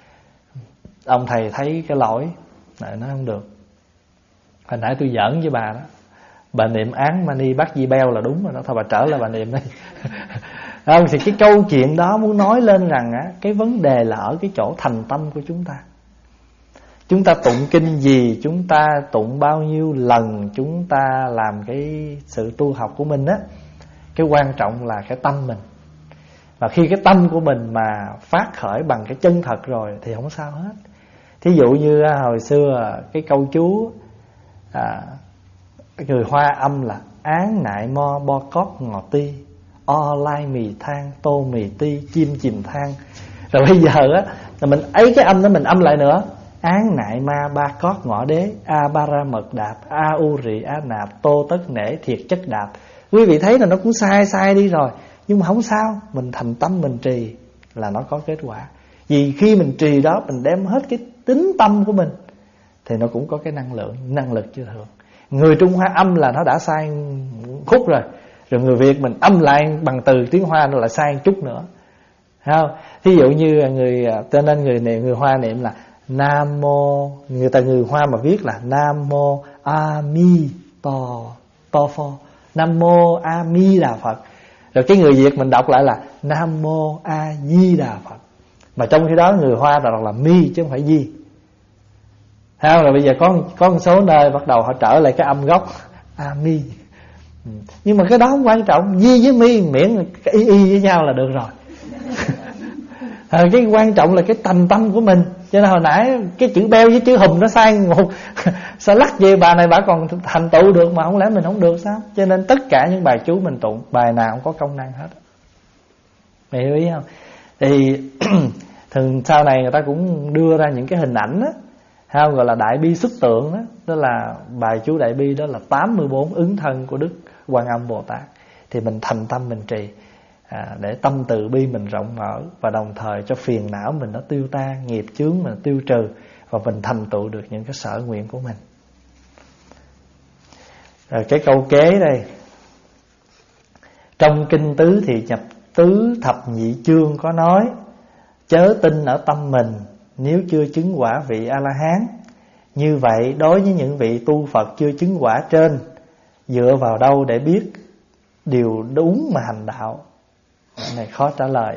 Ông thầy thấy cái lỗi này nó không được. Hồi nãy tôi giỡn với bà đó, bà niệm Án Mani Bát Di Beo là đúng rồi đó, thôi bà trở lại bà niệm đi. Không, thì cái câu chuyện đó muốn nói lên rằng á, cái vấn đề là ở cái chỗ thành tâm của chúng ta. Chúng ta tụng kinh gì, chúng ta tụng bao nhiêu lần, chúng ta làm cái sự tu học của mình á, cái quan trọng là cái tâm mình. Và khi cái tâm của mình mà phát khởi bằng cái chân thật rồi thì không sao hết. Thí dụ như hồi xưa cái câu chú à, người Hoa âm là án nại mo bo cót ngọt ti, o lai mì than tô mì ti chim chìm than. Rồi bây giờ á là mình ấy cái âm đó mình âm lại nữa, án nại ma ba cót ngọ đế, a ba ra mật đạp, a u rị a nạp, tô tất nể thiệt chất đạp. Quý vị thấy là nó cũng sai sai đi rồi, nhưng mà không sao, mình thành tâm mình trì là nó có kết quả. Vì khi mình trì đó, mình đem hết cái tính tâm của mình thì nó cũng có cái năng lượng, năng lực chưa thường. Người Trung Hoa âm là nó đã sai khúc rồi, rồi người Việt mình âm lại bằng từ tiếng Hoa nó lại sai một chút nữa, thấy không? Thí dụ như người, cho nên người niệm, người Hoa niệm là Nam mô, người ta người Hoa mà viết là Nam mô A Mi To To Pho, Nam mô A Mi Đà Phật. Rồi cái người Việt mình đọc lại là Nam mô A Di Đà Phật. Mà trong khi đó người Hoa đọc là mi chứ không phải di. Thấy không? Rồi bây giờ có có một số nơi bắt đầu họ trở lại cái âm gốc A Mi. Nhưng mà cái đó không quan trọng, di với mi miễn y y với nhau là được rồi. À, cái quan trọng là cái tầm tâm của mình. Cho nên hồi nãy cái chữ beo với chữ hùm nó sai một sao lắc về bà này bà còn thành tựu được mà không lẽ mình không được sao? Cho nên tất cả những bài chú mình tụng, bài nào cũng có công năng hết. Mày hiểu ý không? Thì thường sau này người ta cũng đưa ra những cái hình ảnh đó, hay gọi là đại bi xuất tượng đó. Đó là bài chú đại bi, đó là tám mươi bốn ứng thân của Đức Quan Âm Bồ Tát. Thì mình thành tâm mình trì à, để tâm từ bi mình rộng mở, và đồng thời cho phiền não mình nó tiêu tan, nghiệp chướng mình tiêu trừ, và mình thành tựu được những cái sở nguyện của mình. Rồi cái câu kế đây, trong kinh tứ thì nhập tứ thập nhị chương có nói: chớ tin ở tâm mình nếu chưa chứng quả vị A-la-hán. Như vậy đối với những vị tu Phật chưa chứng quả trên, dựa vào đâu để biết điều đúng mà hành đạo? Cái này khó trả lời.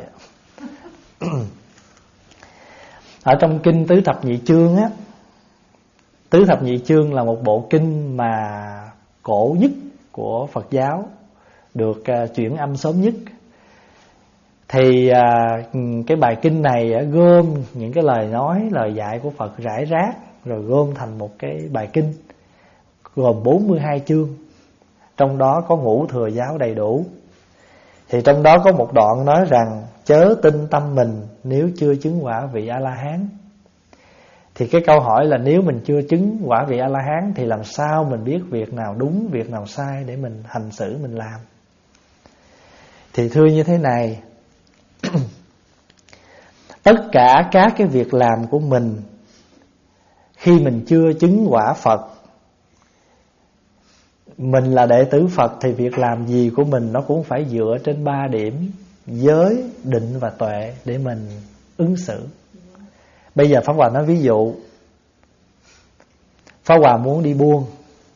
Ở trong kinh tứ thập nhị chương á, tứ thập nhị chương là một bộ kinh mà cổ nhất của Phật giáo, được uh, chuyển âm sớm nhất. Thì uh, cái bài kinh này uh, gom những cái lời nói, lời dạy của Phật rải rác, rồi gom thành một cái bài kinh gồm bốn mươi hai chương. Trong đó có ngũ thừa giáo đầy đủ. Thì trong đó có một đoạn nói rằng: chớ tin tâm mình nếu chưa chứng quả vị A-la-hán. Thì cái câu hỏi là nếu mình chưa chứng quả vị A-la-hán thì làm sao mình biết việc nào đúng, việc nào sai để mình hành xử, mình làm? Thì thưa như thế này, tất cả các cái việc làm của mình khi mình chưa chứng quả Phật, mình là đệ tử Phật, thì việc làm gì của mình nó cũng phải dựa trên ba điểm: giới, định và tuệ để mình ứng xử. Bây giờ Pháp Hòa nói ví dụ, Pháp Hòa muốn đi buôn,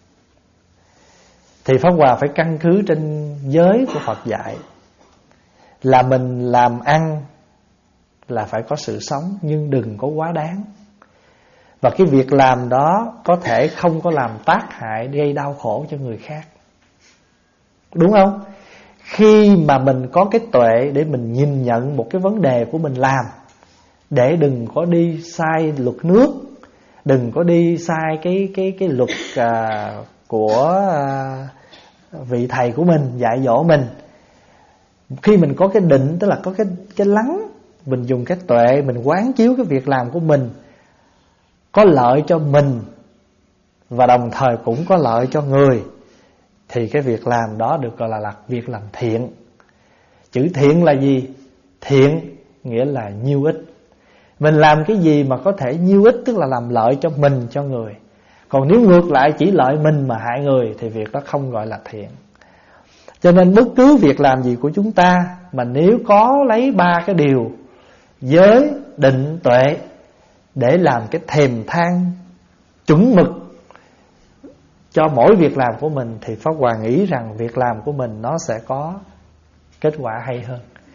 thì Pháp Hòa phải căn cứ trên giới của Phật dạy là mình làm ăn là phải có sự sống, nhưng đừng có quá đáng. Và cái việc làm đó có thể không có làm tác hại, gây đau khổ cho người khác, đúng không? Khi mà mình có cái tuệ để mình nhìn nhận một cái vấn đề của mình làm, để đừng có đi sai luật nước, đừng có đi sai cái cái cái luật à, của à, vị thầy của mình dạy dỗ mình. Khi mình có cái định, tức là có cái cái lắng, mình dùng cái tuệ mình quán chiếu cái việc làm của mình có lợi cho mình và đồng thời cũng có lợi cho người, thì cái việc làm đó được gọi là, là việc làm thiện. Chữ thiện là gì? Thiện nghĩa là nhiêu ích. Mình làm cái gì mà có thể nhiêu ích, tức là làm lợi cho mình, cho người. Còn nếu ngược lại chỉ lợi mình mà hại người thì việc đó không gọi là thiện. Cho nên bất cứ việc làm gì của chúng ta mà nếu có lấy ba cái điều giới, định, tuệ để làm cái thèm than chuẩn mực cho mỗi việc làm của mình, thì Pháp Hòa nghĩ rằng việc làm của mình nó sẽ có kết quả hay hơn.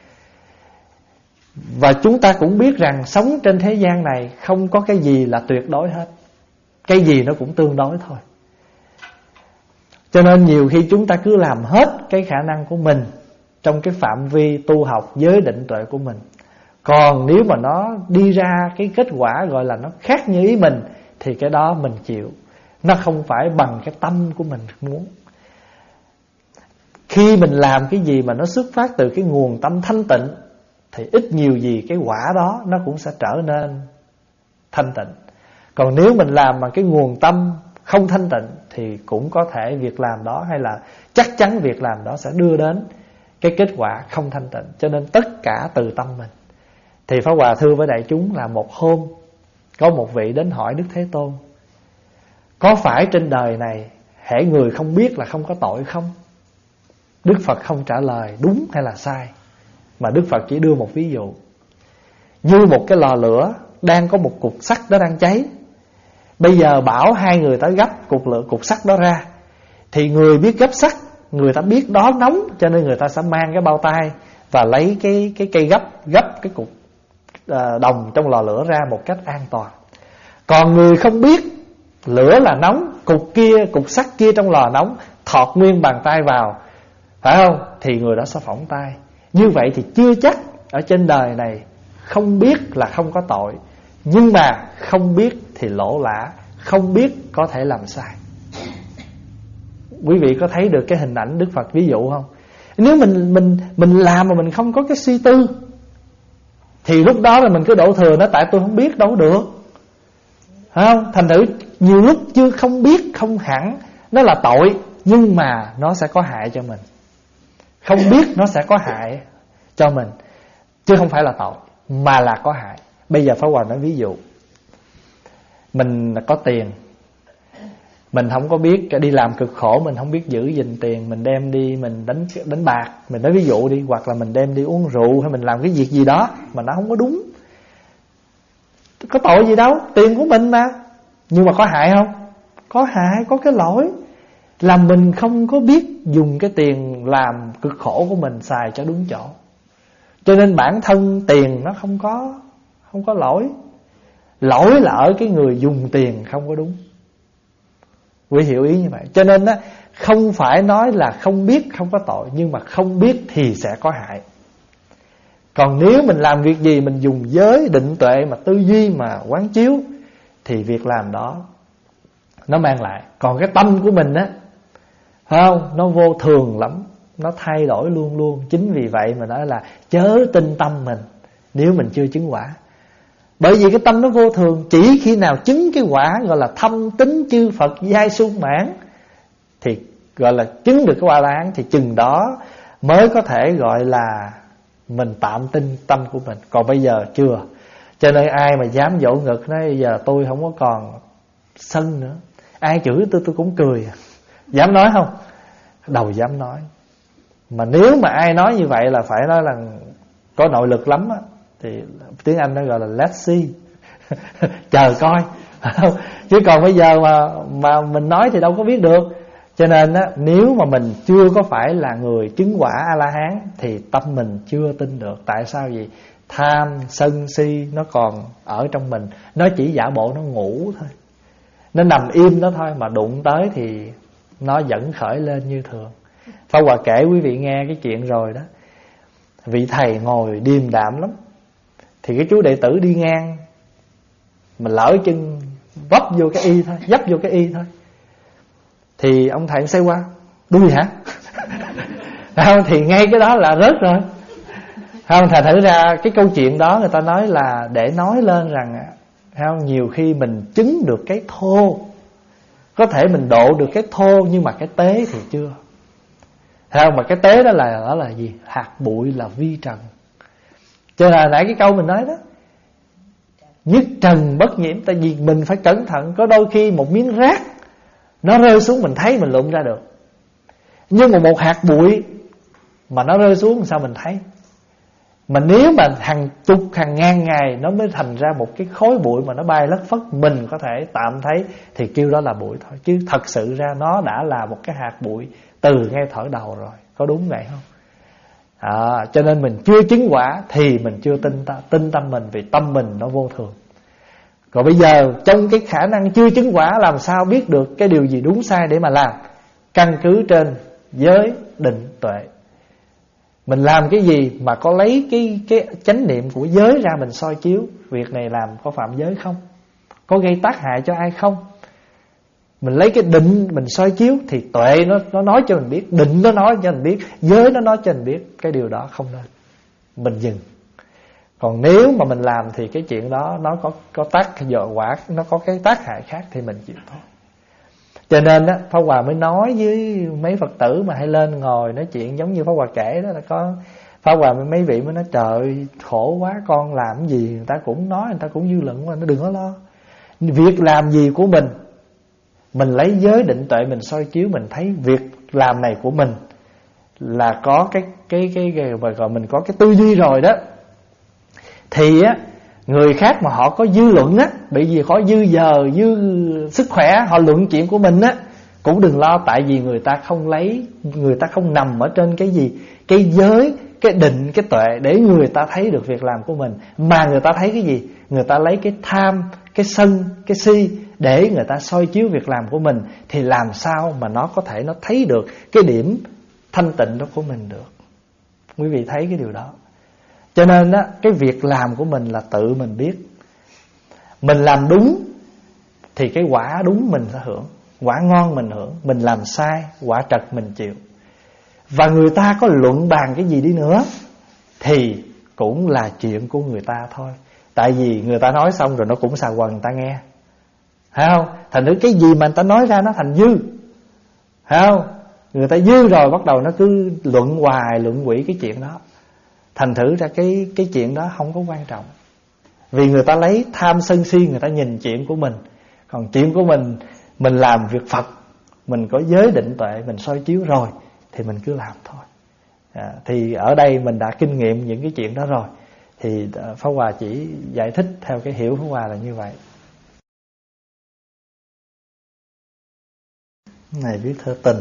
Và chúng ta cũng biết rằng sống trên thế gian này không có cái gì là tuyệt đối hết, cái gì nó cũng tương đối thôi. Cho nên nhiều khi chúng ta cứ làm hết cái khả năng của mình trong cái phạm vi tu học giới định tuệ của mình. Còn nếu mà nó đi ra cái kết quả gọi là nó khác như ý mình, thì cái đó mình chịu. Nó không phải bằng cái tâm của mình muốn. Khi mình làm cái gì mà nó xuất phát từ cái nguồn tâm thanh tịnh, thì ít nhiều gì cái quả đó nó cũng sẽ trở nên thanh tịnh. Còn nếu mình làm bằng cái nguồn tâm không thanh tịnh, thì cũng có thể việc làm đó, hay là chắc chắn việc làm đó sẽ đưa đến cái kết quả không thanh tịnh. Cho nên tất cả từ tâm mình. Thì Pháp Hòa thưa với đại chúng là một hôm có một vị đến hỏi Đức Thế Tôn: có phải trên đời này hễ người không biết là không có tội không? Đức Phật không trả lời đúng hay là sai, mà Đức Phật chỉ đưa một ví dụ. Như một cái lò lửa đang có một cục sắt đó đang cháy. Bây giờ bảo hai người tới gấp cục lửa, cục sắt đó ra, thì người biết gấp sắt, người ta biết đó nóng, cho nên người ta sẽ mang cái bao tay và lấy cái cái cây gấp gấp cái cục à, đồng trong lò lửa ra một cách an toàn. Còn người không biết lửa là nóng, cục kia, cục sắt kia trong lò nóng, thọt nguyên bàn tay vào, phải không? Thì người đó sẽ phỏng tay. Như vậy thì chưa chắc ở trên đời này không biết là không có tội, nhưng mà không biết thì lỗ lã, không biết có thể làm sai. Quý vị có thấy được cái hình ảnh Đức Phật ví dụ không? Nếu mình mình mình làm mà mình không có cái suy tư, thì lúc đó là mình cứ đổ thừa nó tại tôi không biết đâu được, phải không? Thành thử nhiều lúc chưa không biết không hẳn nó là tội, nhưng mà nó sẽ có hại cho mình. Không biết nó sẽ có hại cho mình, chứ không phải là tội, mà là có hại. Bây giờ Pháp Hòa nói ví dụ. Mình có tiền, mình không có biết đi làm cực khổ, mình không biết giữ gìn tiền, mình đem đi mình đánh đánh bạc, mình nói ví dụ đi, hoặc là mình đem đi uống rượu, hay mình làm cái việc gì đó mà nó không có đúng. Có tội gì đâu, tiền của mình mà. Nhưng mà có hại không? Có hại, có cái lỗi là mình không có biết dùng cái tiền làm cực khổ của mình xài cho đúng chỗ. Cho nên bản thân tiền nó không có không có lỗi. Lỗi là ở cái người dùng tiền không có đúng. Quý hiểu ý như vậy. Cho nên á, không phải nói là không biết không có tội, nhưng mà không biết thì sẽ có hại. Còn nếu mình làm việc gì mình dùng giới định tuệ mà tư duy mà quán chiếu, thì việc làm đó nó mang lại. Còn cái tâm của mình á, phải không? Nó vô thường lắm, nó thay đổi luôn luôn. Chính vì vậy mà nói là chớ tin tâm mình nếu mình chưa chứng quả. Bởi vì cái tâm nó vô thường, chỉ khi nào chứng cái quả gọi là thâm tín chư Phật giai sung mãn, thì gọi là chứng được cái quả La Hán, thì chừng đó mới có thể gọi là mình tạm tin tâm của mình. Còn bây giờ chưa. Cho nên ai mà dám vỗ ngực nói bây giờ tôi không có còn sân nữa, ai chửi tôi tôi cũng cười. Dám nói không? Đầu dám nói. Mà nếu mà ai nói như vậy là phải nói là có nội lực lắm á, thì tiếng Anh nó gọi là let's see. Chờ coi. Chứ còn bây giờ mà mà mình nói thì đâu có biết được. Cho nên á, nếu mà mình chưa có phải là người chứng quả A-la-hán thì tâm mình chưa tin được. Tại sao vậy? Tham, sân, si nó còn ở trong mình, nó chỉ giả bộ nó ngủ thôi, nó nằm im đó thôi, mà đụng tới thì nó vẫn khởi lên như thường. Pháp Hòa kể quý vị nghe cái chuyện rồi đó. Vị thầy ngồi điềm đạm lắm, thì cái chú đệ tử đi ngang, mình lỡ chân vấp vô cái y thôi, dấp vô cái y thôi, thì ông thầy xoay qua: đuôi hả? Không, thì ngay cái đó là rớt rồi. Không, thành thử ra cái câu chuyện đó người ta nói là để nói lên rằng không, nhiều khi mình chứng được cái thô, có thể mình độ được cái thô, nhưng mà cái tế thì chưa. Không, mà cái tế đó là đó là gì? Hạt bụi là vi trần. Cho nên là nãy cái câu mình nói đó, nhất trần bất nhiễm. Tại vì mình phải cẩn thận, có đôi khi một miếng rác nó rơi xuống mình thấy mình lụm ra được, nhưng mà một hạt bụi mà nó rơi xuống sao mình thấy. Mà nếu mà hàng chục hàng ngàn ngày nó mới thành ra một cái khối bụi mà nó bay lất phất, mình có thể tạm thấy thì kêu đó là bụi thôi. Chứ thật sự ra nó đã là một cái hạt bụi từ ngay thở đầu rồi. Có đúng vậy không? à, cho nên mình chưa chứng quả thì mình chưa tin ta, tin tâm mình, vì tâm mình nó vô thường. Còn bây giờ trong cái khả năng chưa chứng quả, làm sao biết được cái điều gì đúng sai để mà làm? Căn cứ trên giới định tuệ. Mình làm cái gì mà có lấy cái cái chánh niệm của giới ra mình soi chiếu, việc này làm có phạm giới không, có gây tác hại cho ai không. Mình lấy cái định mình soi chiếu thì tuệ nó nó nói cho mình biết, định nó nói cho mình biết, giới nó nói cho mình biết cái điều đó không nên, mình dừng. Còn nếu mà mình làm thì cái chuyện đó nó có có tác dọa quả, nó có cái tác hại khác thì mình chịu thôi. Cho nên á, Pháp Hòa mới nói với mấy Phật tử mà hay lên ngồi nói chuyện, giống như Pháp Hòa kể đó, là có Pháp Hòa với mấy vị mới nói trời khổ quá, con làm cái gì người ta cũng nói, người ta cũng dư luận, mà nó đừng có lo. Việc làm gì của mình, mình lấy giới định tuệ mình soi chiếu, mình thấy việc làm này của mình là có cái cái cái, cái mà gọi mình có cái tư duy rồi đó, thì á người khác mà họ có dư luận á, bị gì khó dư giờ dư sức khỏe, họ luận chuyện của mình á, cũng đừng lo. Tại vì người ta không lấy, người ta không nằm ở trên cái gì, cái giới, cái định, cái tuệ để người ta thấy được việc làm của mình, mà người ta thấy cái gì? Người ta lấy cái tham, cái sân, cái si để người ta soi chiếu việc làm của mình, thì làm sao mà nó có thể nó thấy được cái điểm thanh tịnh đó của mình được. Quý vị thấy cái điều đó. Cho nên á, cái việc làm của mình là tự mình biết. Mình làm đúng thì cái quả đúng mình sẽ hưởng, quả ngon mình hưởng. Mình làm sai, quả trật mình chịu. Và người ta có luận bàn cái gì đi nữa thì cũng là chuyện của người ta thôi. Tại vì người ta nói xong rồi nó cũng xà quần người ta nghe, thấy không? Thành thử cái gì mà người ta nói ra nó thành dư, thấy không? Người ta dư rồi bắt đầu nó cứ luận hoài, luận quỷ cái chuyện đó. Thành thử ra cái cái chuyện đó không có quan trọng. Vì người ta lấy tham sân si, người ta nhìn chuyện của mình. Còn chuyện của mình, mình làm việc Phật, mình có giới định tuệ, mình soi chiếu rồi thì mình cứ làm thôi. à, Thì ở đây mình đã kinh nghiệm những cái chuyện đó rồi, thì Pháp Hòa chỉ giải thích theo cái hiểu Pháp Hòa là như vậy. Này viết thơ tình.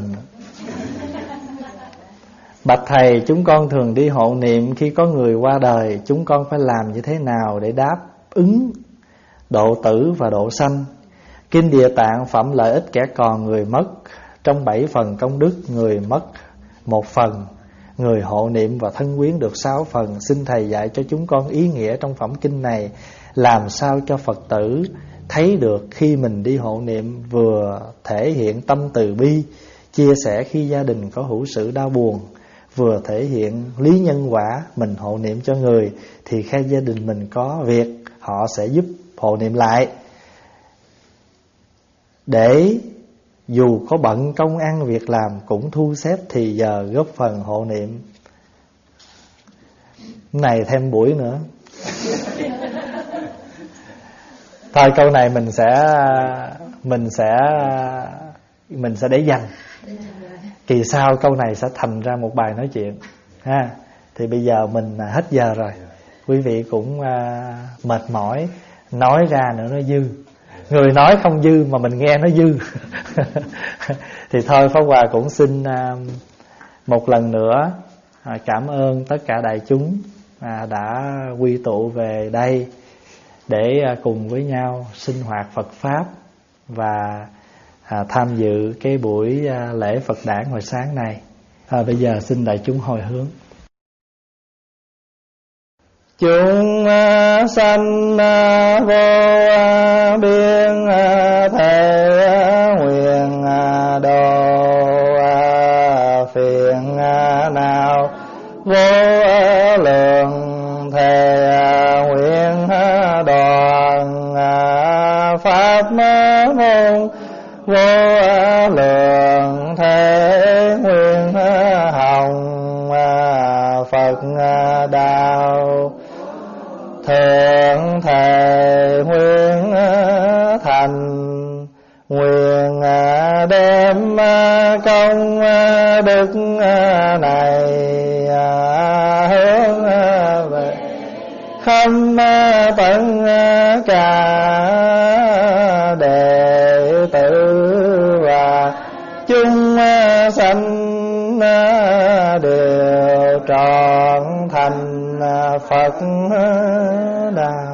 Bạch thầy, chúng con thường đi hộ niệm khi có người qua đời, chúng con phải làm như thế nào để đáp ứng độ tử và độ sanh? Kinh Địa Tạng phẩm lợi ích kẻ còn người mất, trong bảy phần công đức người mất một phần, người hộ niệm và thân quyến được sáu phần. Xin thầy dạy cho chúng con ý nghĩa trong phẩm kinh này, làm sao cho Phật tử thấy được khi mình đi hộ niệm vừa thể hiện tâm từ bi, chia sẻ khi gia đình có hữu sự đau buồn, vừa thể hiện lý nhân quả, mình hộ niệm cho người thì khi gia đình mình có việc họ sẽ giúp hộ niệm lại, để dù có bận công ăn việc làm cũng thu xếp thì giờ góp phần hộ niệm. Này thêm buổi nữa. Thôi câu này mình sẽ mình sẽ mình sẽ để dành. Kỳ sau câu này sẽ thành ra một bài nói chuyện ha. Thì bây giờ mình hết giờ rồi, quý vị cũng uh, mệt mỏi, nói ra nữa nó dư. Người nói không dư mà mình nghe nó dư. Thì thôi Pháp Hòa cũng xin uh, một lần nữa uh, cảm ơn tất cả đại chúng uh, đã quy tụ về đây để uh, cùng với nhau sinh hoạt Phật Pháp và À, tham dự cái buổi à, lễ Phật đản hồi sáng này. à, Bây giờ xin đại chúng hồi hướng. Chúng à, sanh à, vô à, biên à, thể à, nguyện à, độ à, phiền à, nào vô à, lượng thể à, nguyện à, đoàn à, pháp à, môn vô lượng thế nguyên hồng Phật đạo, thượng thể nguyên thành, nguyện đem công đức này hướng về khắp tận cả đệ tử và chúng sanh đều trọn thành Phật đạo.